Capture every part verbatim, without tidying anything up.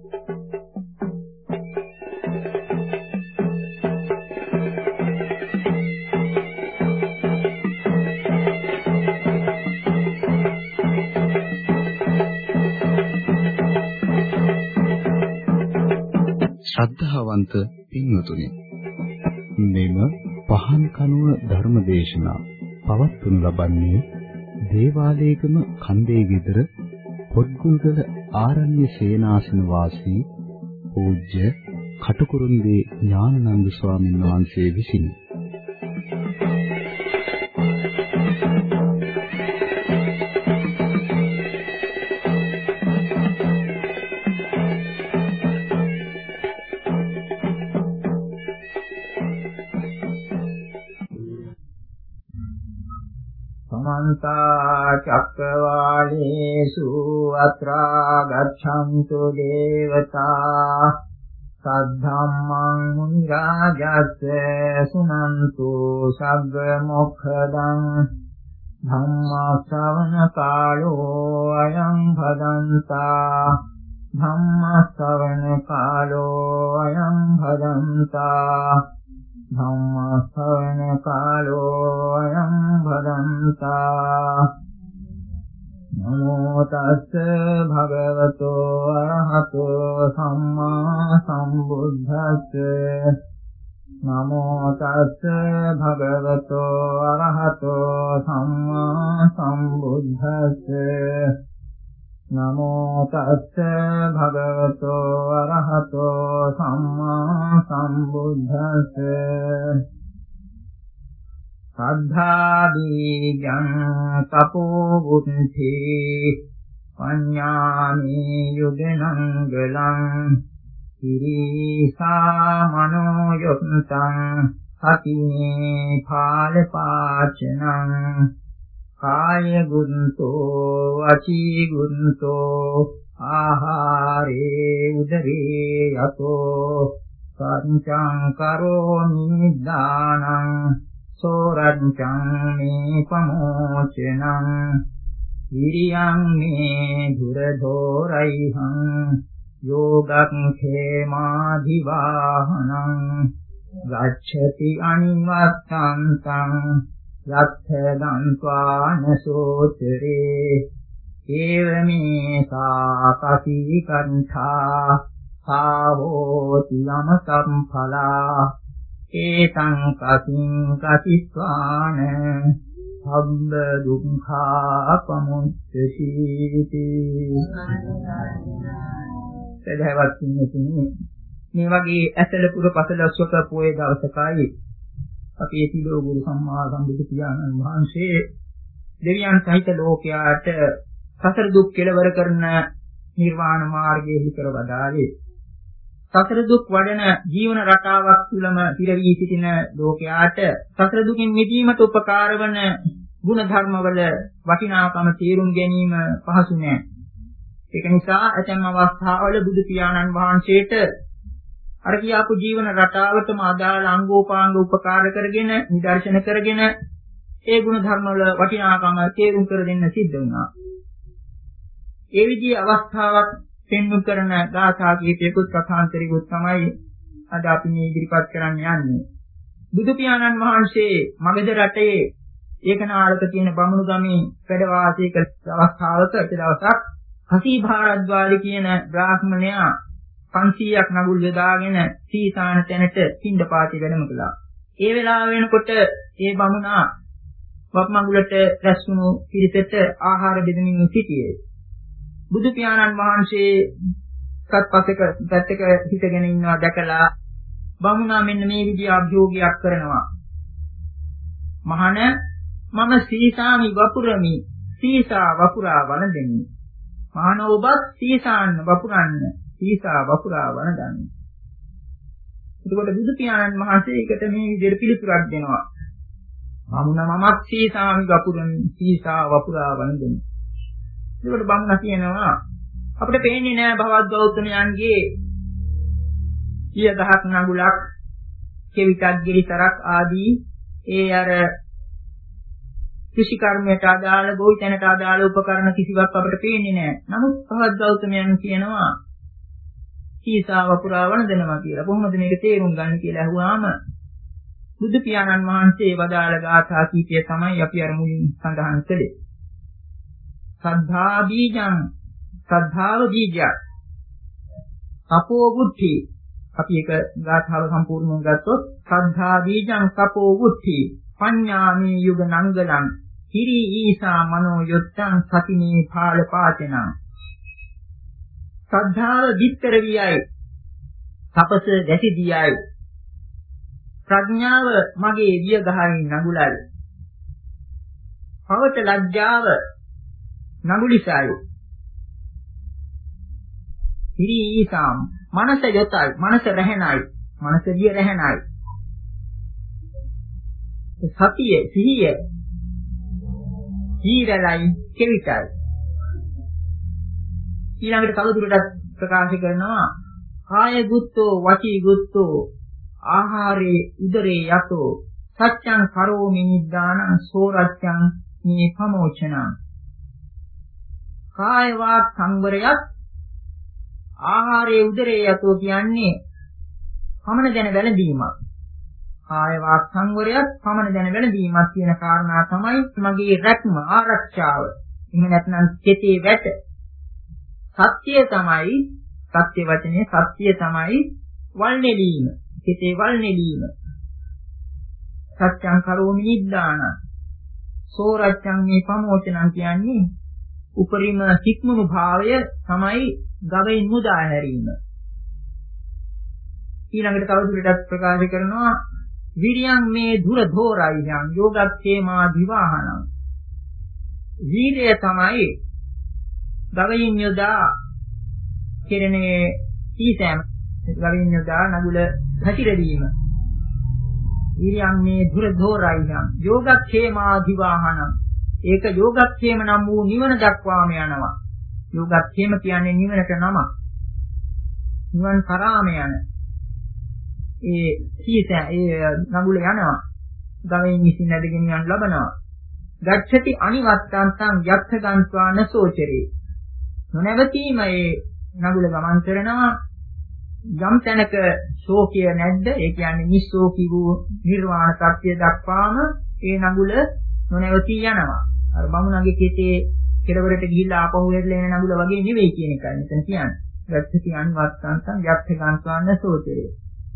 ශ්‍රද්ධාවන්ත පින්වතුනි, මෙම පහන් කනුව ධර්මදේශනා පවත්වනු ලබන්නේ දේවාලයේගම කන්දේ ගෙදර පොත්ගුල්ගල ආරණ්‍ය සේනාසන වාසී පූජ්‍ය කටුකුරුන්දී ඥානানন্দ ස්වාමීන් වහන්සේ විසිනි. චක්කවාලේසු අත්‍රා ගච්ඡන්තු දේවතා සද්ධම්මං මුනි රාජස්ස සුනන්තු සග්ග මොක්ඛදං ධම්ම ශ්‍රවණ කාලෝ අයං භදන්තා ධම්ම ශ්‍රවණ කාලෝ අයං භදන්තා ධම්ම ශ්‍රවණ කාලෝ අයං භදන්තා නමෝ තස්ස භගවතෝ අරහතෝ සම්මා සම්බුද්දස්ස නමෝ තස්ස භගවතෝ අරහතෝ සම්මා සම්බුද්දස්ස නමෝ තස්ස භගවතෝ අරහතෝ සම්මා සම්බුද්දස්ස සද්ධාදීජං තපෝ බුද්ධි පඤ්ඤාමි යුදනං ගලං ඉරිසා මනෝ යොත්තං සතිනේ පාලපාචනං කාය ගුන්තෝ වචී ගුන්තෝ ආහාරේ උදරේ යතෝ සංචං කරෝමි දානං සෝරංචං මේ පමෝචනං විරියං මේ දුරදෝරයිහං යෝගං khemaधिवाहनं ගච්ඡති අනිවත්තං යත්තදන්්වාන සෝතරේ ඒවමේ සාපති කන්ථා සාවෝති යම සම්ඵලා ඒතං කසින් කසිස්වාන සබ්බ දුක්ඛා පමුච්චති. සදහවත් ඉන්නේ මේ වගේ ඇසල පුර පසලස්වක පොයේ දවසකයි අපේ තිලෝ ගුරු සම්මා සම්බුදු පියාණන් වහන්සේ දෙවියන් සහිත ලෝකයාට සතර දුක් කෙලවර කරන නිර්වාණ මාර්ගයේ හිතර වදාළේ. සතර දුක් වඩන ජීවන රටාවක් තුළම පිරවී සිටින ලෝකයාට සතර දුකින් මිදීමට උපකාර වන ගුණ ධර්මවල වටිනාකම තේරුම් ගැනීම පහසු නෑ. ඒක නිසා ඇතැම් අවස්ථාවල බුදු පියාණන් වහන්සේට අර කියාපු ජීවන රටාවටම අදාළ අංගෝපාංග උපකාර කරගෙන නිදර්ශන කරගෙන ඒ ගුණ ධර්මවල වටිනාකම තේරුම් කර දෙන්න සිද්ධ වුණා. ඒ විදිහේ අවස්ථාවක් පෙන්වු කරන ගාථා කීපයකුත් කථාන්තරිකුත් තමයි අද අපි මේ ඉදිරිපත් කරන්න යන්නේ. බුදු පියාණන් වහන්සේ මගධ රටේ ඒකනාලක තියෙන බමුණු ගමේ වැඩ වාසය කළ අවස්ථාවක එක දවසක් හසී භාරද්වාජ කියන බ්‍රාහ්මණයා පන්සීයක් නගුල් යදාගෙන සීතාන තැනට පින්ඩපාතේ වැඩම කළා. ඒ වෙලාව වෙනකොට ඒ බමුණා වප්මඟුලට රැස්වුණු පිරිසට ආහාර බෙදමින් සිටියේ. බුදු පියාණන් වහන්සේ සත්පසක පැත්තක හිටගෙන ඉන්නවා දැකලා බමුණා මෙන්න මේ විදිහ අභියෝගයක් කරනවා. මහණ මම සීසාමි වපුරමි සීසා වපුරා වළඳෙමි. මහණ ඔබත් සීසාන්න වපුරන්න සීසා වපුරා වළඳන්න. එතකොට බුදු පියාණන් වහන්සේ ඒකට මේ විදිහට පිළිතුරක් දෙනවා. බමුණ මමත් සීසාමි වපුරමි සීසා වපුරා වළඳෙමි. ඒකට බමුණ කියනවා අපිට පේන්නේ නෑ භවත් ගෞතමයන්ගේ සිය දහස් නගුලක් කෙවිතක් ගිරිතරක් ආදී ඒ අර කෘෂි කර්මයට අදාළ ගොවිතැනට අදාළ උපකරණ කිසිවක් අපිට පේන්නේ නෑ. නමුත් භවත් ගෞතමයන් කියනවා සීසා වපුරා වන්දනවා කියලා. කොහොමද මේක තේරුම් ගන්න කියලා අහුවාම බුදු පියාණන් වහන්සේ වදාළ ගාථා කීපය තමයි අපි අර මුලින් සඳහන් කළේ. සද්ධා බීජං සද්ධාව බීජයක්. කපෝ බුද්ධි. අපි ඒක ගාථාව සම්පූර්ණව ගත්තොත් සද්ධා බීජං කපෝ බුද්ධි පඤ්ඤාමේ යුග නංගලං හිරි ඊසා මනෝ යොත්තං සතිනේ පාල පාචනං. සද්ධාව විතර වියයි. තපස දැසි දියයි. ප්‍රඥාව මගේ විය ගහයි නගුලයි. පවට ලැජ්ජාව නගුලිසයි. හිරි ඊසාම් මනස යොතයි. මනස රැහෙනයි. මනස විය රැහෙනයි. සතිය සිහිය ජීරලයි කෙවිතයි. ඊළඟට තවදුරටත් ප්‍රකාශ කරනවා කාය ගුත්තෝ වචී ගුත්තෝ ආහාරේ උදරේ යතෝ සත්‍යං කරෝමි නිද්දානං සෝරච්ඡං මේ ප්‍රමෝචනං. කාය වාක් සංවරයත් ආහාරයේ උදරේ යතෝ කියන්නේ පමණ දැන වැළඳීමක්. කාය වාක් සංවරයත් පමණ දැන වැළඳීමක් කියන කාරණා තමයි මගේ රැක්ම ආරක්ෂාව. එහෙම නැත්නම් කෙතේ වැට. සත්‍ය තමයි සත්‍ය වචනේ සත්‍ය තමයි වල් නෙලීම. කෙතේ වල් නෙලීම. සත්‍යං කරෝමි නිද්දාන. සෝරච්ඡං මේ ප්‍රමෝචනං කියන්නේ උපරිම සික්මුණු භාවය තමයි ගවෙන් මුදා හැරීම. ඊළඟට තවදුරටත් ප්‍රකාශ කරනවා විරියං මේ දුර ධෝරයියං යෝගක්ඛේමා දිවාහනං. වීර්යය තමයි ගවෙන් යොදා කෙරෙනේ සීසෑම ගවෙන් යොදා නගුල හැතිරවීම. විරියං මේ දුර ධෝරයියං යෝගක්ඛේමා දිවාහනං. ඒක යෝගක්ඛේම නම් වූ නිවන දක්වාම යනවා. යෝගක්ඛේම කියන්නේ නිවනට නමක්. නිවන් කරාම යන ඒ සීසා ඒ නගුල යනවා. ගවෙන් විසින් නැදගෙන යන ලබනවා. ගච්ඡති අනිවත්තන්තං යත්ථ ගන්්වාන සෝචරේ. නොනවතීම ඒ නගුල ගමන් කරනවා. යම් තැනක ශෝකය නැද්ද? ඒ කියන්නේ නිස්සෝකී වූ නිර්වාණ සත්‍ය දක්වාම ඒ නගුල නොනවතී යනවා. අර බමුණගේ කෙතේ කෙළවරට ගිහිල්ලා ආපහු එරලා එන නගුල වගේ නෙවෙයි කියන එකයි මෙතන කියන්නේ. ගච්ඡති අනිවත්තන්තං යත්ථ ගන්්වාන සෝචරේ.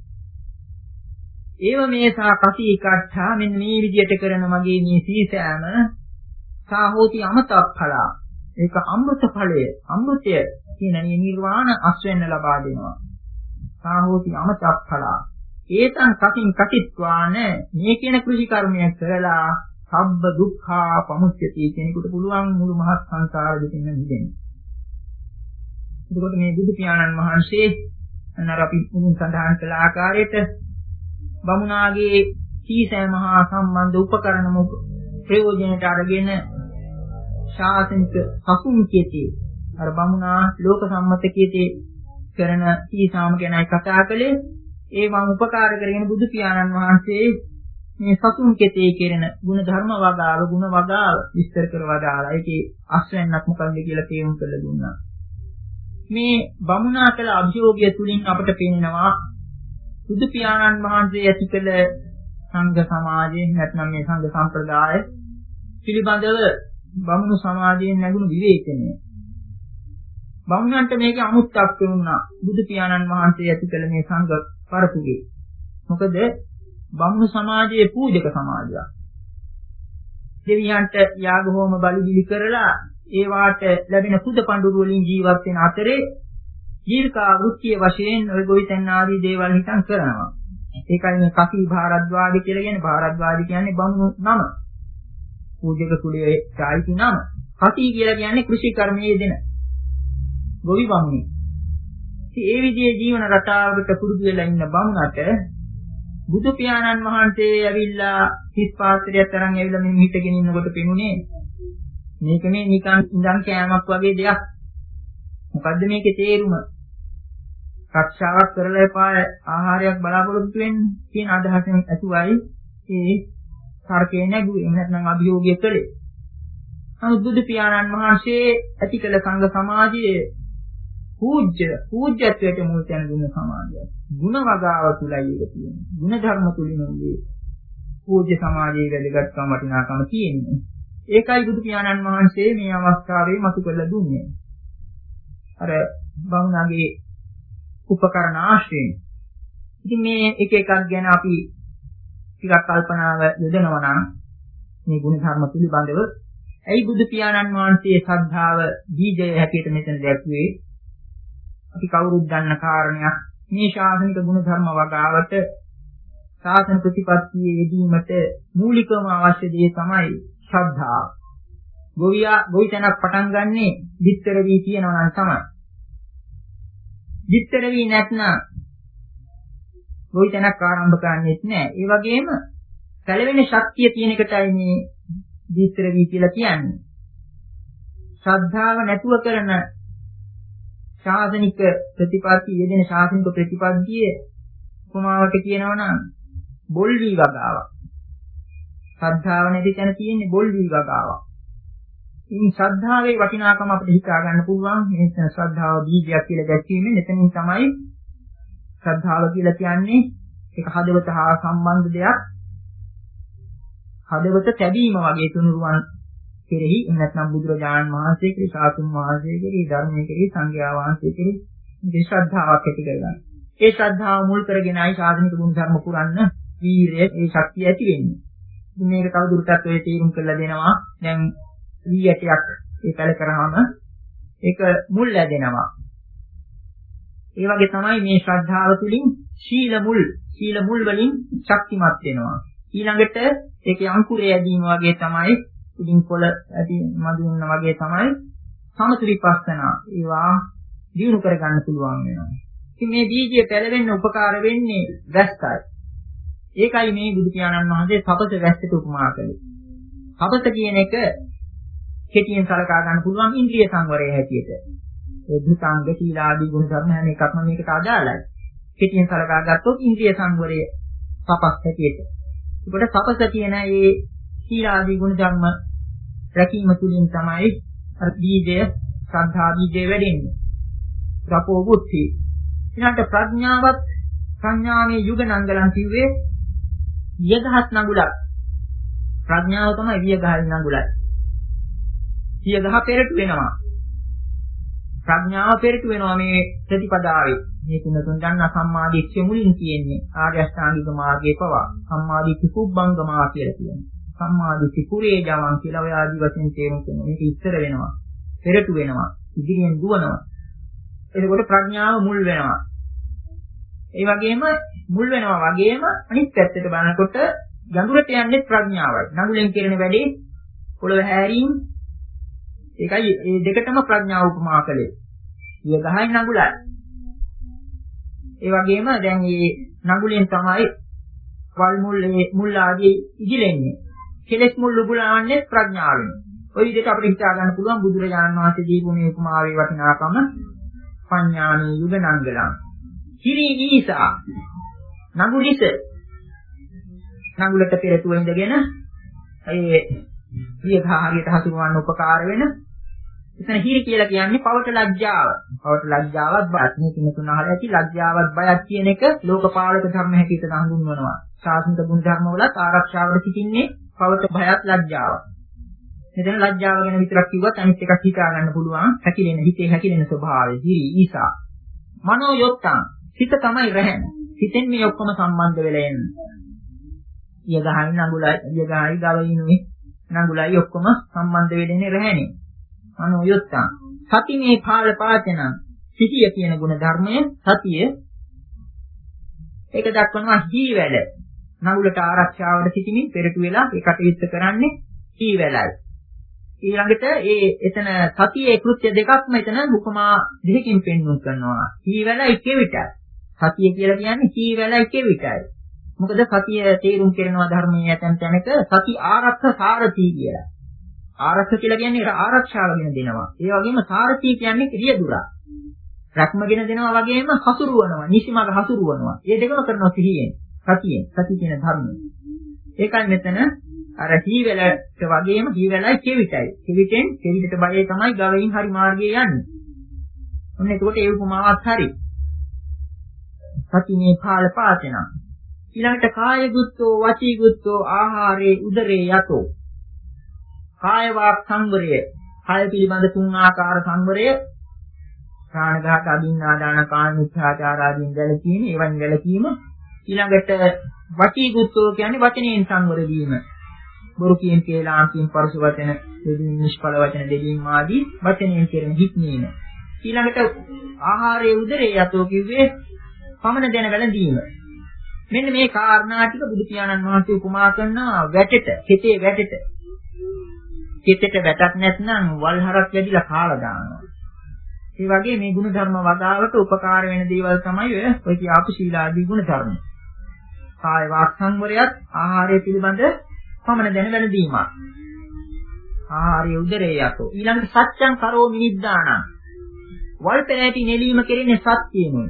ඒව මේසා කසී කට්ඨා මෙන්න මේ විදියට කරන මගේ මේ සීසෑම සාහෝති අමතප්ඵලා. ඒක අමෘත ඵලය. අමෘතය කියන මේ නිර්වාණ අස්වෙන්න ලබා දෙනවා. සාහෝති අමතප්ඵලා. ඒතං කසින් කටිත්වාන මේ කියන කෘෂි කර්මය කරලා සබ්බ දුක්ඛා පමුච්චති කෙනෙකුට පුළුවන් මුළු මහත් සංසාර දෙකින් මිදෙන්න. එතකොට මේ බුදු පියාණන් වහන්සේ අන්නර අපි මුලින් සඳහන් කළ ආකාරයට බමුණාගේ සීසෑම හා සම්බන්ධ උපකරණ ප්‍රයෝජනයට අරගෙන ශාසනික සසුන් කීතේ අර බමුණා ලෝක සම්මත කීතේ කරන සීසාම ගැනයි කතා කළේ. ඒ වම් උපකාර කරගෙන බුදු පියාණන් වහන්සේ මේ සසුන් කීතේ කෙරෙන ගුණ ධර්ම වගාව ගුණ වගාව විස්තර කර වදාලා ඒකේ අස්වැන්නක් මොකක්ද කියලා තේරුම් කරලා දුන්නා. මේ බමුණා කළ අභියෝගය තුලින් අපට පේනවා බුදු පියාණන් වහන්සේ ඇති කළ සංඝ සමාජයෙන් නැත්නම් මේ සංඝ සම්ප්‍රදාය පිළිබඳව බමුණු සමාජයෙන් ලැබුණු විවේචනය. බමුණන්ට මේකේ අමුත්තක් වුණා බුදු පියාණන් වහන්සේ ඇති කළ මේ සංඝ පරපුරේ. මොකද බමුණු සමාජයේ පූජක සමාජයක්. දෙවියන්ට යාග හෝම බලි බිලි කරලා ඒ වාට ලැබෙන පුද පඬුරු වලින් ජීවත් වෙන අතරේ ජීවිකා වෘත්තිය වශයෙන් ඔය ගොවිතැන් ආදී දේවල් හිතන් කරනවා. ඒකයි මේ කසී භාරද්වාජ කියලා කියන්නේ. භාරද්වාජ කියන්නේ බමුණු නම. පූජක කුලයේ චායිති නම. කසී කියලා කියන්නේ කෘෂි කර්මයේ දෙන ගොවි බමුණු. ඉතින් ඒ විදිහේ ජීවන රටාවකට පුරුදු වෙලා ඉන්න බමුණට බුදු පියාණන් වහන්සේ ඇවිල්ලා හිස් පාත්‍රයක් තරම් ඇවිල්ලා මෙන්න හිටගෙන ඉන්නකොට පෙනුනේ මේක මේ නිකන් ඉඳන් කෑමක් වගේ දෙයක්. මොකද්ද මේකේ තේරුම? රක්ෂාවක් කරලා එපා ආහාරයක් බලාපොරොත්තු වෙන්නේ කියන අදහසෙන් ඇතුවයි ඒ තර්කේ නැගුවේ. එහෙම නැත්නම් අභියෝගය කළේ. නමුත් බුදු පියාණන් වහන්සේ ඇති කළ සංඝ සමාජයේ පූජ්‍ය පූජ්‍යත්වයට මුල් තැන දුන්න සමාජයක්. ಗುಣ වගාව තුලයි ඒක තියෙන්නේ. ಗುಣ ධර්ම තුලිනුයි පූජ්‍ය සමාජයේ වැදගත්කම වටිනාකම තියෙන්නේ. ඒකයි බුදු පියාණන් වහන්සේ මේ අවස්ථාවේ මතු කරලා දුන්නේ. අර බමුණගේ උපකරණ ආශ්‍රයෙන්. ඉතින් මේ එක එකක් ගැන අපි ටිකක් කල්පනාව යොදනවා නම් මේ ගුණ ධර්ම පිළිබඳව ඇයි බුදු පියාණන් වහන්සේ ශ්‍රද්ධාව බීජය හැටියට මෙතන දැක්ුවේ? අපි කවුරුත් දන්න කාරණයක්. මේ ශාසනික ගුණ ධර්ම වගාවට ශාසන ප්‍රතිපත්තියේ යෙදීමට මූලිකම අවශ්‍ය දේ තමයි ශ්‍රද්ධාව. ගෝවියා ගෝවිතනක් පටන් ගන්නෙ විස්තර වී කියනවා නම් තමයි. විස්තර වී නැත්නම් ගෝවිතනක් ආරම්භ කරන්නේත් නැහැ. ඒ වගේම සැලවෙන ශක්තිය තියෙන එකටයි මේ විස්තර වී කියලා කියන්නේ. ශ්‍රද්ධාව නැතුව කරන ශාසනික ප්‍රතිපත්තිය යෙදෙන ශාසනික ප්‍රතිපත්තියේ උපමාවට කියනවා නම් බොල් වී වගාවක්. ශ්‍රද්ධාව නැති තැන තියෙන්නේ බොල් වී වගාවක්. ඉතින් ශ්‍රද්ධාවේ වටිනාකම අපිට හිතා ගන්න පුළුවන්. මේ ශ්‍රද්ධාව බීජයක් කියලා දැක්වීමෙන් එතනින් තමයි ශ්‍රද්ධාව කියලා කියන්නේ ඒක හදවත හා සම්බන්ධ දෙයක්. හදවත තැබීම වගේ තුනුරුවන් කෙරෙහි නැත්නම් බුදුරජාණන් වහන්සේ කෙරෙහි සාතුන් වහන්සේ කෙරෙහි ධර්මයේ කෙරෙහි සංඝයා වහන්සේ කෙරෙහි මේ ශ්‍රද්ධාවක් ඇති කරගන්න. ඒ ශ්‍රද්ධාව මුල් කරගෙනයි සාධනික ගුණ ධර්ම පුරන්න වීරය ඒ ශක්තිය ඇති වෙන්නේ. ඉතින් මේක තවදුරටත් ඔය තීරුම් කරලා දෙනවා. දැන් වී ඇටයක් ඒ පැල කරාම ඒක මුල් ලැබෙනවා. ඒ වගේ තමයි මේ ශ්‍රද්ධාව තුළින් සීල මුල් සීල මුල් වලින් ශක්තිමත් වෙනවා. ඊළඟට ඒකේ අංකුරය ඇදීම වගේ තමයි උඩින් පොළ ඇති මදුන්න වගේ තමයි සමථ විපස්සනා ඒවා දිනු කර ගන්න පුළුවන් වෙනවා. ඉතින් මේ බීජය පැලවෙන්න උපකාර වෙන්නේ වැස්සයි. ඒකයි මේ බුදු පියාණන් වහන්සේ තපස වැස්සට උපමා කළේ. තපස කියන එක කෙටියෙන් සලකා ගන්න පුළුවන් ඉන්ද්‍රිය සංවරය හැටියට. ඒ දුතාංග සීලාදී ගුණ ධර්ම හැම එකක්ම මේකට අදාළයි. කෙටියෙන් සලකා ගත්තොත් ඉන්ද්‍රිය සංවරය තපස් හැටියට. ඒකට තපස කියන මේ සීලාදී ගුණ ධර්ම රැකීම තුළින් තමයි අර බීජය ශ්‍රද්ධා බීජය වැඩෙන්නේ. රපෝ බුද්ධි. ඊළඟට ප්‍රඥාවත් ප්‍රඥාවේ යුග නංගලන් කිව්වේ වියගහත් නඟුලක්. ප්‍රඥාව තමයි වියගහල් නඟුලයි. වියගහ පෙරට වෙනවා. ප්‍රඥාව පෙරට වෙනවා මේ ප්‍රතිපදාවේ. මේ තුනතුන් ගන්න සම්මාදිට්ඨිය මුලින් තියෙන්නේ ආර්ය අෂ්ටාංගික මාර්ගයේ පවා සම්මාදිට්ඨි කුබ්බංගමා කියලා කියනවා. සම්මාදිට්ඨි කුරේ ජවන් කියලා ඔය ආදි වශයෙන් තේරුම් කරනවා. මේක ඉස්සර වෙනවා. පෙරට වෙනවා. ඉදිරියෙන් දුවනවා. එතකොට ප්‍රඥාව මුල් වෙනවා. ඒ වගේම මුල් වෙනවා වගේම අනිත් පැත්තට බලනකොට ගැඹුරට යන්නේ ප්‍රඥාවයි. නඟුලෙන් කරන වැඩේ පොළව හැරීම. ඒකයි මේ දෙකටම ප්‍රඥාව උපමා කළේ. වියගහයි නඟුලයි. ඒ වගේම දැන් මේ නඟුලෙන් තමයි වල් මුල් මුල් ආදී ඉදිලෙන්නේ. කෙලෙස් මුල් උගුලවන්නේ ප්‍රඥාවෙන්. ওই විදිහට අපිට හිතා ගන්න පුළුවන් බුදුරජාණන් වහන්සේ දීපු මේ උපමාවේ වටිනාකම පඤ්ඤාණී යුග නංගලං. කිරි ඊසා නඟුලිස නඟුලට පෙරටුව ඉඳගෙන ඒ වියගහ හරියට හසුරවන්න උපකාර වෙන එතන හිරි කියලා කියන්නේ පවට ලැජ්ජාව. පවට ලැජ්ජාවත් බයත් මේ තුන තුන අහලා ඇති ලැජ්ජාවත් බයත් කියන එක ලෝකපාලක ධර්ම හැටියට හඳුන්වනවා. ශාසනික ගුණ ධර්ම වලත් ආරක්ෂාවට සිටින්නේ පවට බයත් ලැජ්ජාව. මෙතන ලැජ්ජාව ගැන විතරක් කිව්වත් අනිත් එකක් හිතා ගන්න පුළුවන්. හැකිලෙන හිතේ හැකිලෙන ස්වභාවය. හිරි ඊසා. මනෝ යොත්තං හිත තමයි රැහෙන. හිතෙන් මේ ඔක්කොම සම්බන්ධ වෙලා එන්නේ. යගහයි නඟුලයි යගහයි ගවිනුයි නඟුලයි ඔක්කොම සම්බන්ධ වෙන්නේ රැහෙනේ. මනෝ යොත්තං සති මේ පාල පාචන සිටිය කියන ගුණ ධර්මය සතිය ඒක දක්වනවා හීවැල. නඟුලට ආරක්ෂාවට සිටිමින් පෙරට වෙලා ඒ කටයුත්ත කරන්නේ හීවැලයි. ඊළඟට ඒ එතන සතියේ කෘත්‍ය දෙකක්ම එතන උපමා දෙකකින් පෙන්වන්න කරනවා. හීවැලයි කෙවිතයි. සතිය කියලා කියන්නේ හීවැලයි කෙවිතයි. මොකද සතිය තේරුම් කරනවා ධර්මයේ ඇතැම් තැනක සති ආරක්ෂක සාරථී කියලා. ආරක්ෂක කියලා කියන්නේ ආරක්ෂාව ගෙන දෙනවා. ඒ වගේම සාරථී කියන්නේ රියදුරා. රැක්මගෙන දෙනවා වගේම හසුරුවනවා, නිසිමඟ හසුරුවනවා. මේ දෙකම කරනවා සිහියෙන්. සතියෙන්. සති කියන ධර්මය. ඒකයි මෙතන අර හීවැලට වගේම හීවැලයි කෙවිතයි. කෙවිතෙන් කෙවිතට බයේ තමයි ගවයින් හරි මාර්ගයේ යන්නේ. ඔන්න එතකොට ඒ උපමාවත් හරි. සතිනේ කාල පාචන. ඊළඟට කාය ගුත්තෝ වචී ගුත්තෝ ආහාරේ උදරේ යතෝ. කාය වාක් සංවරය. කාය පිළිබඳ තුන් ආකාර සංවරය. ප්‍රාණඝාත අදින්නා දාන කාම මිත්‍යාචාර ආදීන් වැළකීම, ඒවන් වැළකීම. ඊළඟට වචී ගුත්තෝ කියන්නේ වචනයෙන් සංවර වීම. බොරු කියන කේලාම් කියන පරුස වචන දෙමින් නිෂ්ඵල වචන දෙමින් ආදී වචනයෙන් කෙරෙන හික්මීම. ඊළඟට ආහාරයේ උදරේ යතෝ කිව්වේ පමණ දැන වැළඳීම. මෙන්න මේ කාරණා ටික බුදු පියාණන් වහන්සේ උපමා කරන වැටෙට, කෙතේ වැටෙට. කෙතෙට වැටක් නැත්නම් වල්හරක් වැඩිලා කාලා දානවා. ඒ වගේ මේ ගුණ ධර්ම වදාවට උපකාර වෙන දේවල් තමයි ඔය ඔය කියාපු සීලාදී ගුණ ධර්ම. කාය වාක් සංවරයත් ආහාරය පිළිබඳ පමණ දැන වැළඳීමක්. ආහාරයේ උදරේ යතෝ. ඊළඟට සත්‍යං කරෝමි නිද්දානං. වල් පෙරෑටි නෙලීම කෙරෙන්නේ සත්‍යයෙන්මයි.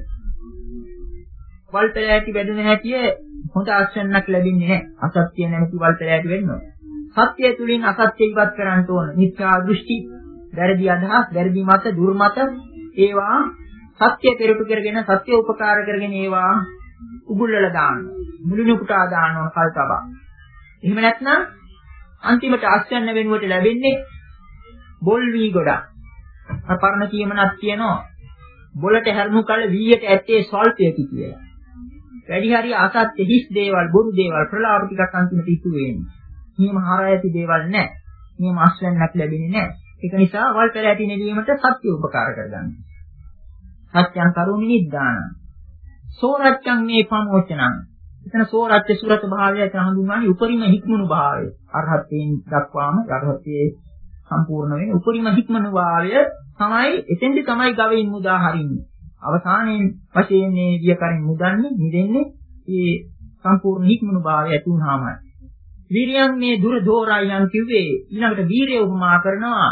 වල් පෙරෑටි වැදුන හැටිය හොඳ ආශ්‍රණයක් ලැබෙන්නේ නැහැ. අසත්‍ය නැමැති වල් පෙරෑටි වෙනවා. සත්‍යය තුලින් අසත්‍ය ඉවත් කරන්න ඕන. මිත්‍යා දෘෂ්ටි, වැරදි අදහස්, වැරදි මත, දුර්මත ඒවා සත්‍ය පෙරටු කරගෙන සත්‍ය උපකාර කරගෙන ඒවා උගුල්වල දාන්න. මුළුණු පුටා දාන්න ඕන කල්තබා. එහෙම නැත්නම් අන්තිමට ආශ්‍රණ වෙනුවට ලැබෙන්නේ බොල් වී ගොඩක්. අර පරණ කියමනක් තියෙනවා. බොලට හැරුණු කල වීයට ඇත්තේ ස්වල්පයකි කියලා. වැඩි හරි අසත්‍ය හිස් දේවල්, බොරු දේවල්, ප්‍රලාප ටිකක් අන්තිමට ඉතුරු වෙන්නේ. නියම හරයති දේවල් නැහැ. නියම ආශ්‍රණයක් ලැබෙන්නේ නැහැ. ඒක නිසා වල් පෙරහැටි නෙලීමට සත්‍ය උපකාර කරගන්න. සත්‍යං කරුණි නිද්දාන. සෝරච්ඡං මේ පමෝචනං. එතන සෝරච්ඡ සුරත භාවයට හඳුන්වන්නේ උපරිම හික්මණු භාවය. අරහත්යෙන් දක්වාම අරහත්යේ සම්පූර්ණ වෙන උපරිම හික්මණු භාවය තමයි එතෙන්දි තමයි ගවයින් මුදා හරින්නේ. අවසානයේ වශයෙන් මේ වියකරින් මුදන්නේ, නිදෙන්නේ මේ සම්පූර්ණ හික්මණු භාවය ඇති වුණාමයි. වීරියන් මේ දුර දෝරයන් කිව්වේ ඊළඟට වීරිය උපමා කරනවා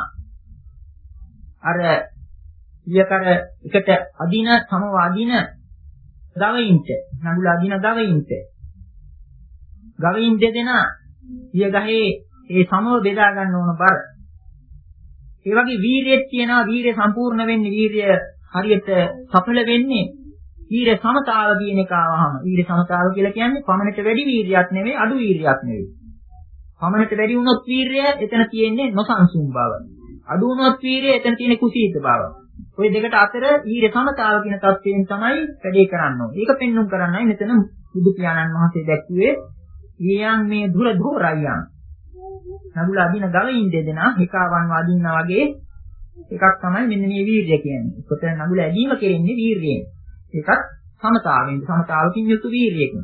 අර වියකර එකට අදින සමව අදින ගවයින්ට, නඟුල අදින ගවයින්ට. ගවයින් දෙදෙනා විය ගහේ ඒ සමව බෙදා ගන්න ඕන බර. ඒ වගේ වීරියෙත් කියනවා වීරිය සම්පූර්ණ වෙන්නේ, වීරිය හරියට සඵල වෙන්නේ වීරිය සමතාව කියන එක ආවහම. වීරිය සමතාව කියලා කියන්නේ පමණට වැඩි වීරියක් නෙවෙයි, අඩු වීරියක් නෙවෙයි. පමණට වැඩි වුණොත් වීරිය එතන තියෙන්නේ නොසන්සුන් බව. අඩු වුණොත් වීරිය එතන තියෙන්නේ කුසීත බව. ওই දෙකට අතර වීරිය සමතාව කියන தත්වයෙන් තමයි වැඩේ කරන්න ඕනේ. ඒක පෙන්눔 කරන්නයි මෙතන බුදු පියාණන් වහන්සේ දැක්ුවේ ඊයන් මේ දුර දෝරයන්. නගුල අදින ගවයින් දෙදෙනා හිකාවන් වදින්නා වගේ එකක් තමයි මෙන්න මේ වීරිය කියන්නේ. ඒකට නගුල ඇදීම කෙරෙන්නේ වීරියෙන්. ඒකත් සමතාවෙන්, සමතාවකින් යුතු වීරියකින්.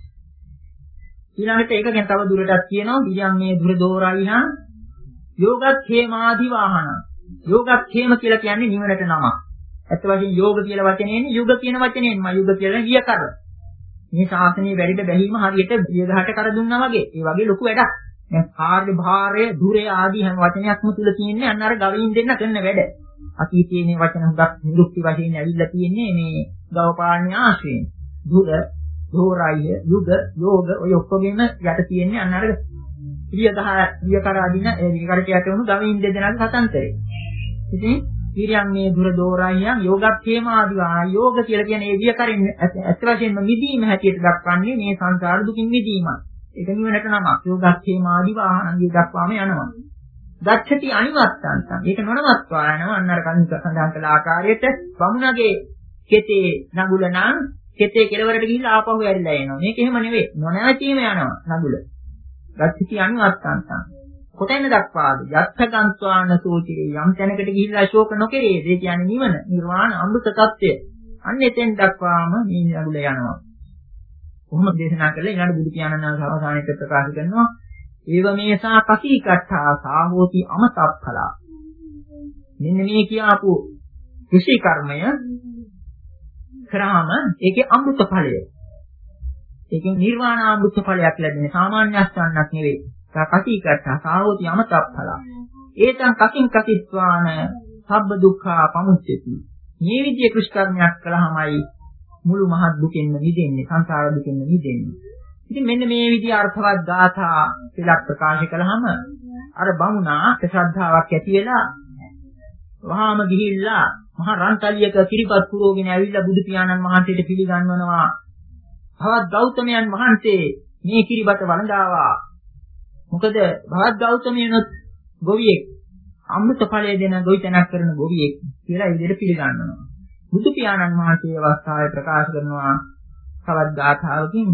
ඊළඟට ඒක ගැන තව දුරටත් කියනවා ඊයන් මේ දුර දෝරයන් යෝගක්ඛේමාදි වාහන. යෝගක්ඛේම කියලා කියන්නේ නිවනට නමක්. ඇත්ත වශයෙන් යෝග කියලා වචනේන්නේ යුග කියන වචනේන්ම යුග කියලා වියකර. මේ ශාසනයේ වැඩිට බැහිම හරියට වියගහට කර දුන්නා වගේ. ඒ වගේ ලොකු වැඩක්. දැන් කාර්ය භාරය, ධුරය ආදී හැම වචනයක්ම තුල තියෙන්නේ අන්න අර ගවයින් දෙන්න කරන වැඩ. අතීතයේ මේ වචන හුඟක් නිරුක්ති වශයෙන් ඇවිල්ලා තියෙන්නේ මේ ගව පාලන ආශ්‍රයෙන්. ධුර, ධෝරය, යුග, යෝග ඔය ඔක්කොගෙම යට තියෙන්නේ අන්න අර වියගහ වියකර අදින ඒ වියකරට යට වුණු ගවයින් දෙදෙනාගේ කතන්තරේ. ඉතින් ඊරියන් මේ දුර දෝරයන් යෝගක්ඛේම ආදී වා යෝග කියලා කියන්නේ ඒ වියකරින් ඇත්ත වශයෙන්ම මිදීම හැටියට දක්වන්නේ මේ සංසාර දුකින් මිදීම. ඒක නිවනට නමක්. යෝගක්ඛේම ආදී වාහනංගිය දක්වාම යනවා. දච්ඡති අනිවත්තන්තං. ඒක නොනවත්වා යනවා. අන්න අර කලින් සඳහන් කළ ආකාරයට වමුණගේ කෙතේ නගුල නම් කෙතේ කෙලවරට ගිහිල්ලා ආපහු ඇරිලා එනවා. මේක එහෙම නෙවෙයි. නොනවතීම යනවා නගුල. දච්ඡති අනිවත්තන්තං. කොතැන දක්වාද? යත්තගන්්වාන සෝචේ යම් තැනකට ගිහිල්ලා ශෝක නොකරේ. ඒ කියන්නේ නිවන, නිර්වාණ, අමෘත తත්වය. අන්න එතෙන් දක්වාම මේ නගුල යනවා. කොහොමද දේශනා කළේ? ඊළඟ බුදු පියාණන් වහන්සේ අවසානයේ ප්‍රකාශ කරනවා ඒව මේසා කසීකට්ඨා සාහෝති අමතප්පලා. මෙන්න මේ කියාපු කුසී කර්මය කරාම ඒකේ අමෘත ඵලය. ඒකෙන් නිර්වාණ අමෘත ඵලයක් ලැබෙන්නේ සාමාන්‍ය අස්වන්නක් නෙවෙයි. කසීකට්ඨා සාහෝති අමතප්පලා. ඒතං කසින් කසිත්වාන සබ්බ දුක්ඛා පමුච්චති. මේ විදිහේ කුෂ්කර්මයක් කළාමයි මුළු මහත් දුකෙන්ම මිදෙන්නේ, සංසාර දුකෙන්ම මිදෙන්නේ. ඉතින් මෙන්න මේ විදිහ අර්ථවත් ගාථා පිළක් ප්‍රකාශ කළාම අර බමුණා ශ්‍රද්ධාවක් ඇති වෙලා වහාම ගිහිල්ලා මහා රන්තලියක කිරිපත් පුරෝගෙන ඇවිල්ලා බුදු පියාණන් වහන්සේට පිළිගන්වනවා. භවත් ගෞතමයන් වහන්සේ මේ කිරිබත වළඳාවා. මොකද භවත් ගෞතමයන්ොත් ගොවියෙක් අමෘත ඵලය දෙන ගොවිතැනක් කරන ගොවියෙක් කියලා ඒ විදිහට පිළිගන්වනවා. බුදු පියාණන් වහන්සේ අවස්ථාවේ ප්‍රකාශ කරනවා තවත් ගාථාවකින්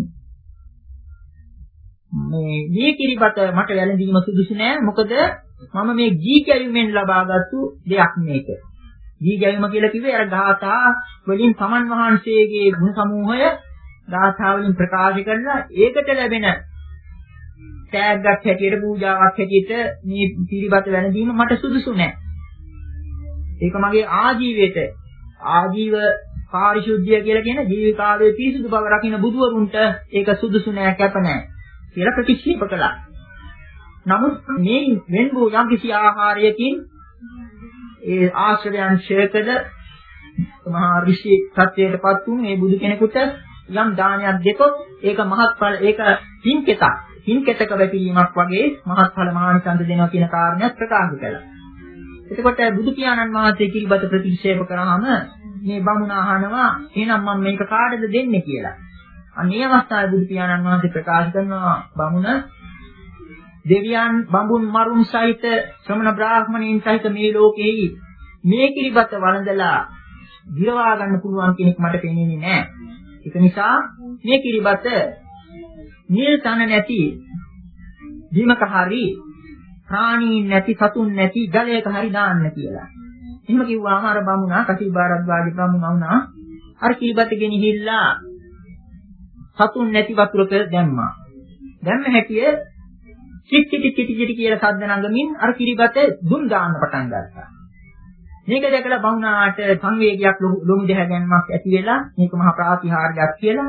මේ මේ කිරිබත මට වැළඳීම සුදුසු නෑ. මොකද මම මේ ගී ගැයීමෙන් ලබාගත්තු දෙයක් මේක. ගී ගැයීම කියලා කිව්වේ අර ගාථා වලින් සමන් වහන්සේගේ ගුණ සමූහය ගාථා වලින් ප්‍රකාශ කරලා ඒකට ලැබෙන තෑග්ගක් හැටියට පූජාවක් හැටියට මේ කිරිබත වැළඳීම මට සුදුසු නෑ. ඒක මගේ ආජීවයට ආජීව පාරිශුද්ධිය කියලා කියන ජීවිතාවේ පිරිසුදු බව රකින්න බුදුවරුන්ට ඒක සුදුසු නෑ, කැප නෑ කියලා ප්‍රතික්ෂේප කළා. නමුත් මේ වෙන්බෝ යම් කිසි ආහාරයකින් ඒ ආශ්‍රයයන් ශේකද මහා ඍෂි සත්‍යයටපත් වුන් මේ බුදු කෙනෙකුට යම් දානයක් දෙතොත් ඒක මහත්ඵල ඒක හින්කෙතක් හින්කෙතක වැටීමක් වගේ මහත්ඵල මහානිසංස දෙනවා කියන කාරණයක් ප්‍රකාශ කළා. එතකොට බුදු පියාණන් වහන්සේ කිරිබත ප්‍රතික්ෂේප කරාම මේ බමුණ අහනවා එහෙනම් මම මේක කාටද දෙන්නේ කියලා. අනේ අවස්ථාවේ බුදු පියාණන් වහන්සේ ප්‍රකාශ කරනවා බමුණ දෙවියන් බඹුන් මරුන් සහිත ශ්‍රමණ බ්‍රාහ්මණයින් සහිත මේ ලෝකෙහි මේ කිරිබත වළඳලා දිරවා ගන්න පුළුවන් කෙනෙක් මට පේන්නේ නැහැ. ඒක නිසා මේ කිරිබත නිල් තන නැති බිමක හරි ප්‍රාණීන් නැති සතුන් නැති ජලයක හරි දාන්න කියලා. එහෙම කිව්වම අර බමුණා කටිබාරද්වාගේ බමුණා වුණා අර කිරිබත ගෙනහිල්ලා සතුන් නැති වතුරක දැම්මා. දැම්ම හැටිය චිටි චිටි චිටි කියලා සද්ද නගමින් අර කිරිබත දුම් දාන්න පටන් ගත්තා. මේක දැකලා බමුණාට සංවේගයක් ලොමු දෙහැගැන්මක් ඇති වෙලා මේක මහා ප්‍රාතිහාර්යයක් කියලා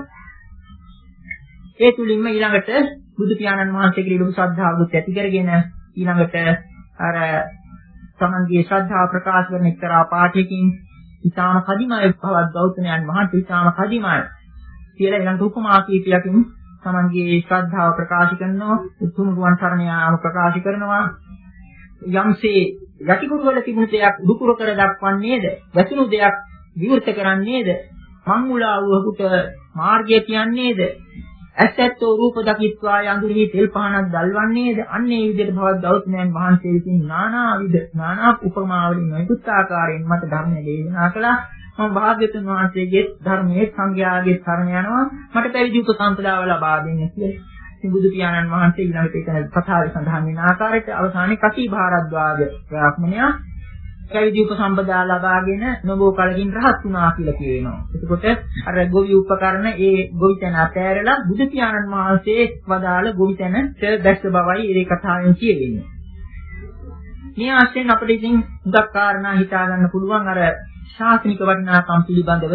ඒ තුලින්ම ඊළඟට බුදු පියාණන් වහන්සේ කෙරෙහි ලොකු ශ්‍රද්ධාවකුත් ඇති කරගෙන ඊළඟට අර තමන්ගේ ශ්‍රද්ධාව ප්‍රකාශ කරන එක්තරා පාඨයකින් ඊටාම කදිමයි භවත් ගෞතමයන් වහන්සේ ඊටාම කදිමයි කියලා ඊළඟ උපමා කීපයකින් තමන්ගේ ශ්‍රද්ධාව ප්‍රකාශ කරනවා උතුම් ගුවන් සරණ යාම ප්‍රකාශ කරනවා යම්සේ යටිකුරු වල තිබුණු දෙයක් දුකුරු කර දක්වන්නේද වැසුණු දෙයක් විවෘත කරන්නේද මංගුලා වූකට මාර්ගය කියන්නේද ඇසැත්තෝ රූප දකිත්වා යඳුරෙහි තෙල් පහනක් දල්වන්නේද අන්නේ විදිහට භවත් ගෞතමයන් වහන්සේ විසින් নানা විද নানা උපමා වලින් නොයෙකුත් ආකාරයෙන් මට ධර්මය දේශනා කළා. මම භාග්‍යතුන් වහන්සේගේ ධර්මයේ සංඝයාගේ සරණ යනවා මට පැවිදි උපසම්පදාව ලබා දෙන්න කියලා. ඉතින් බුදු පියාණන් වහන්සේ ඊළඟට ඒක කතාවේ සඳහන් වෙන ආකාරයට අවසානයේ කටි භාරද්වාජ බ්‍රාහ්මණයා පැවිදි උපසම්පදා ලබාගෙන නොබෝ කලකින් රහත් වුණා කියලා කියනවා. එතකොට අර ගොවි උපකරණ ඒ ගොවිතැන අතෑරලා බුදු පියාණන් වහන්සේ වදාළ ගොවිතැනට දැස්ස බවයි ඒ කතාවෙන් කියවෙන්නේ. මේ ආශ්‍රයෙන් අපිට ඉතින් හුඟක් කාරණා හිතා ගන්න පුළුවන් අර ශාස්ත්‍රීය වටිනාකම් පිළිබඳව.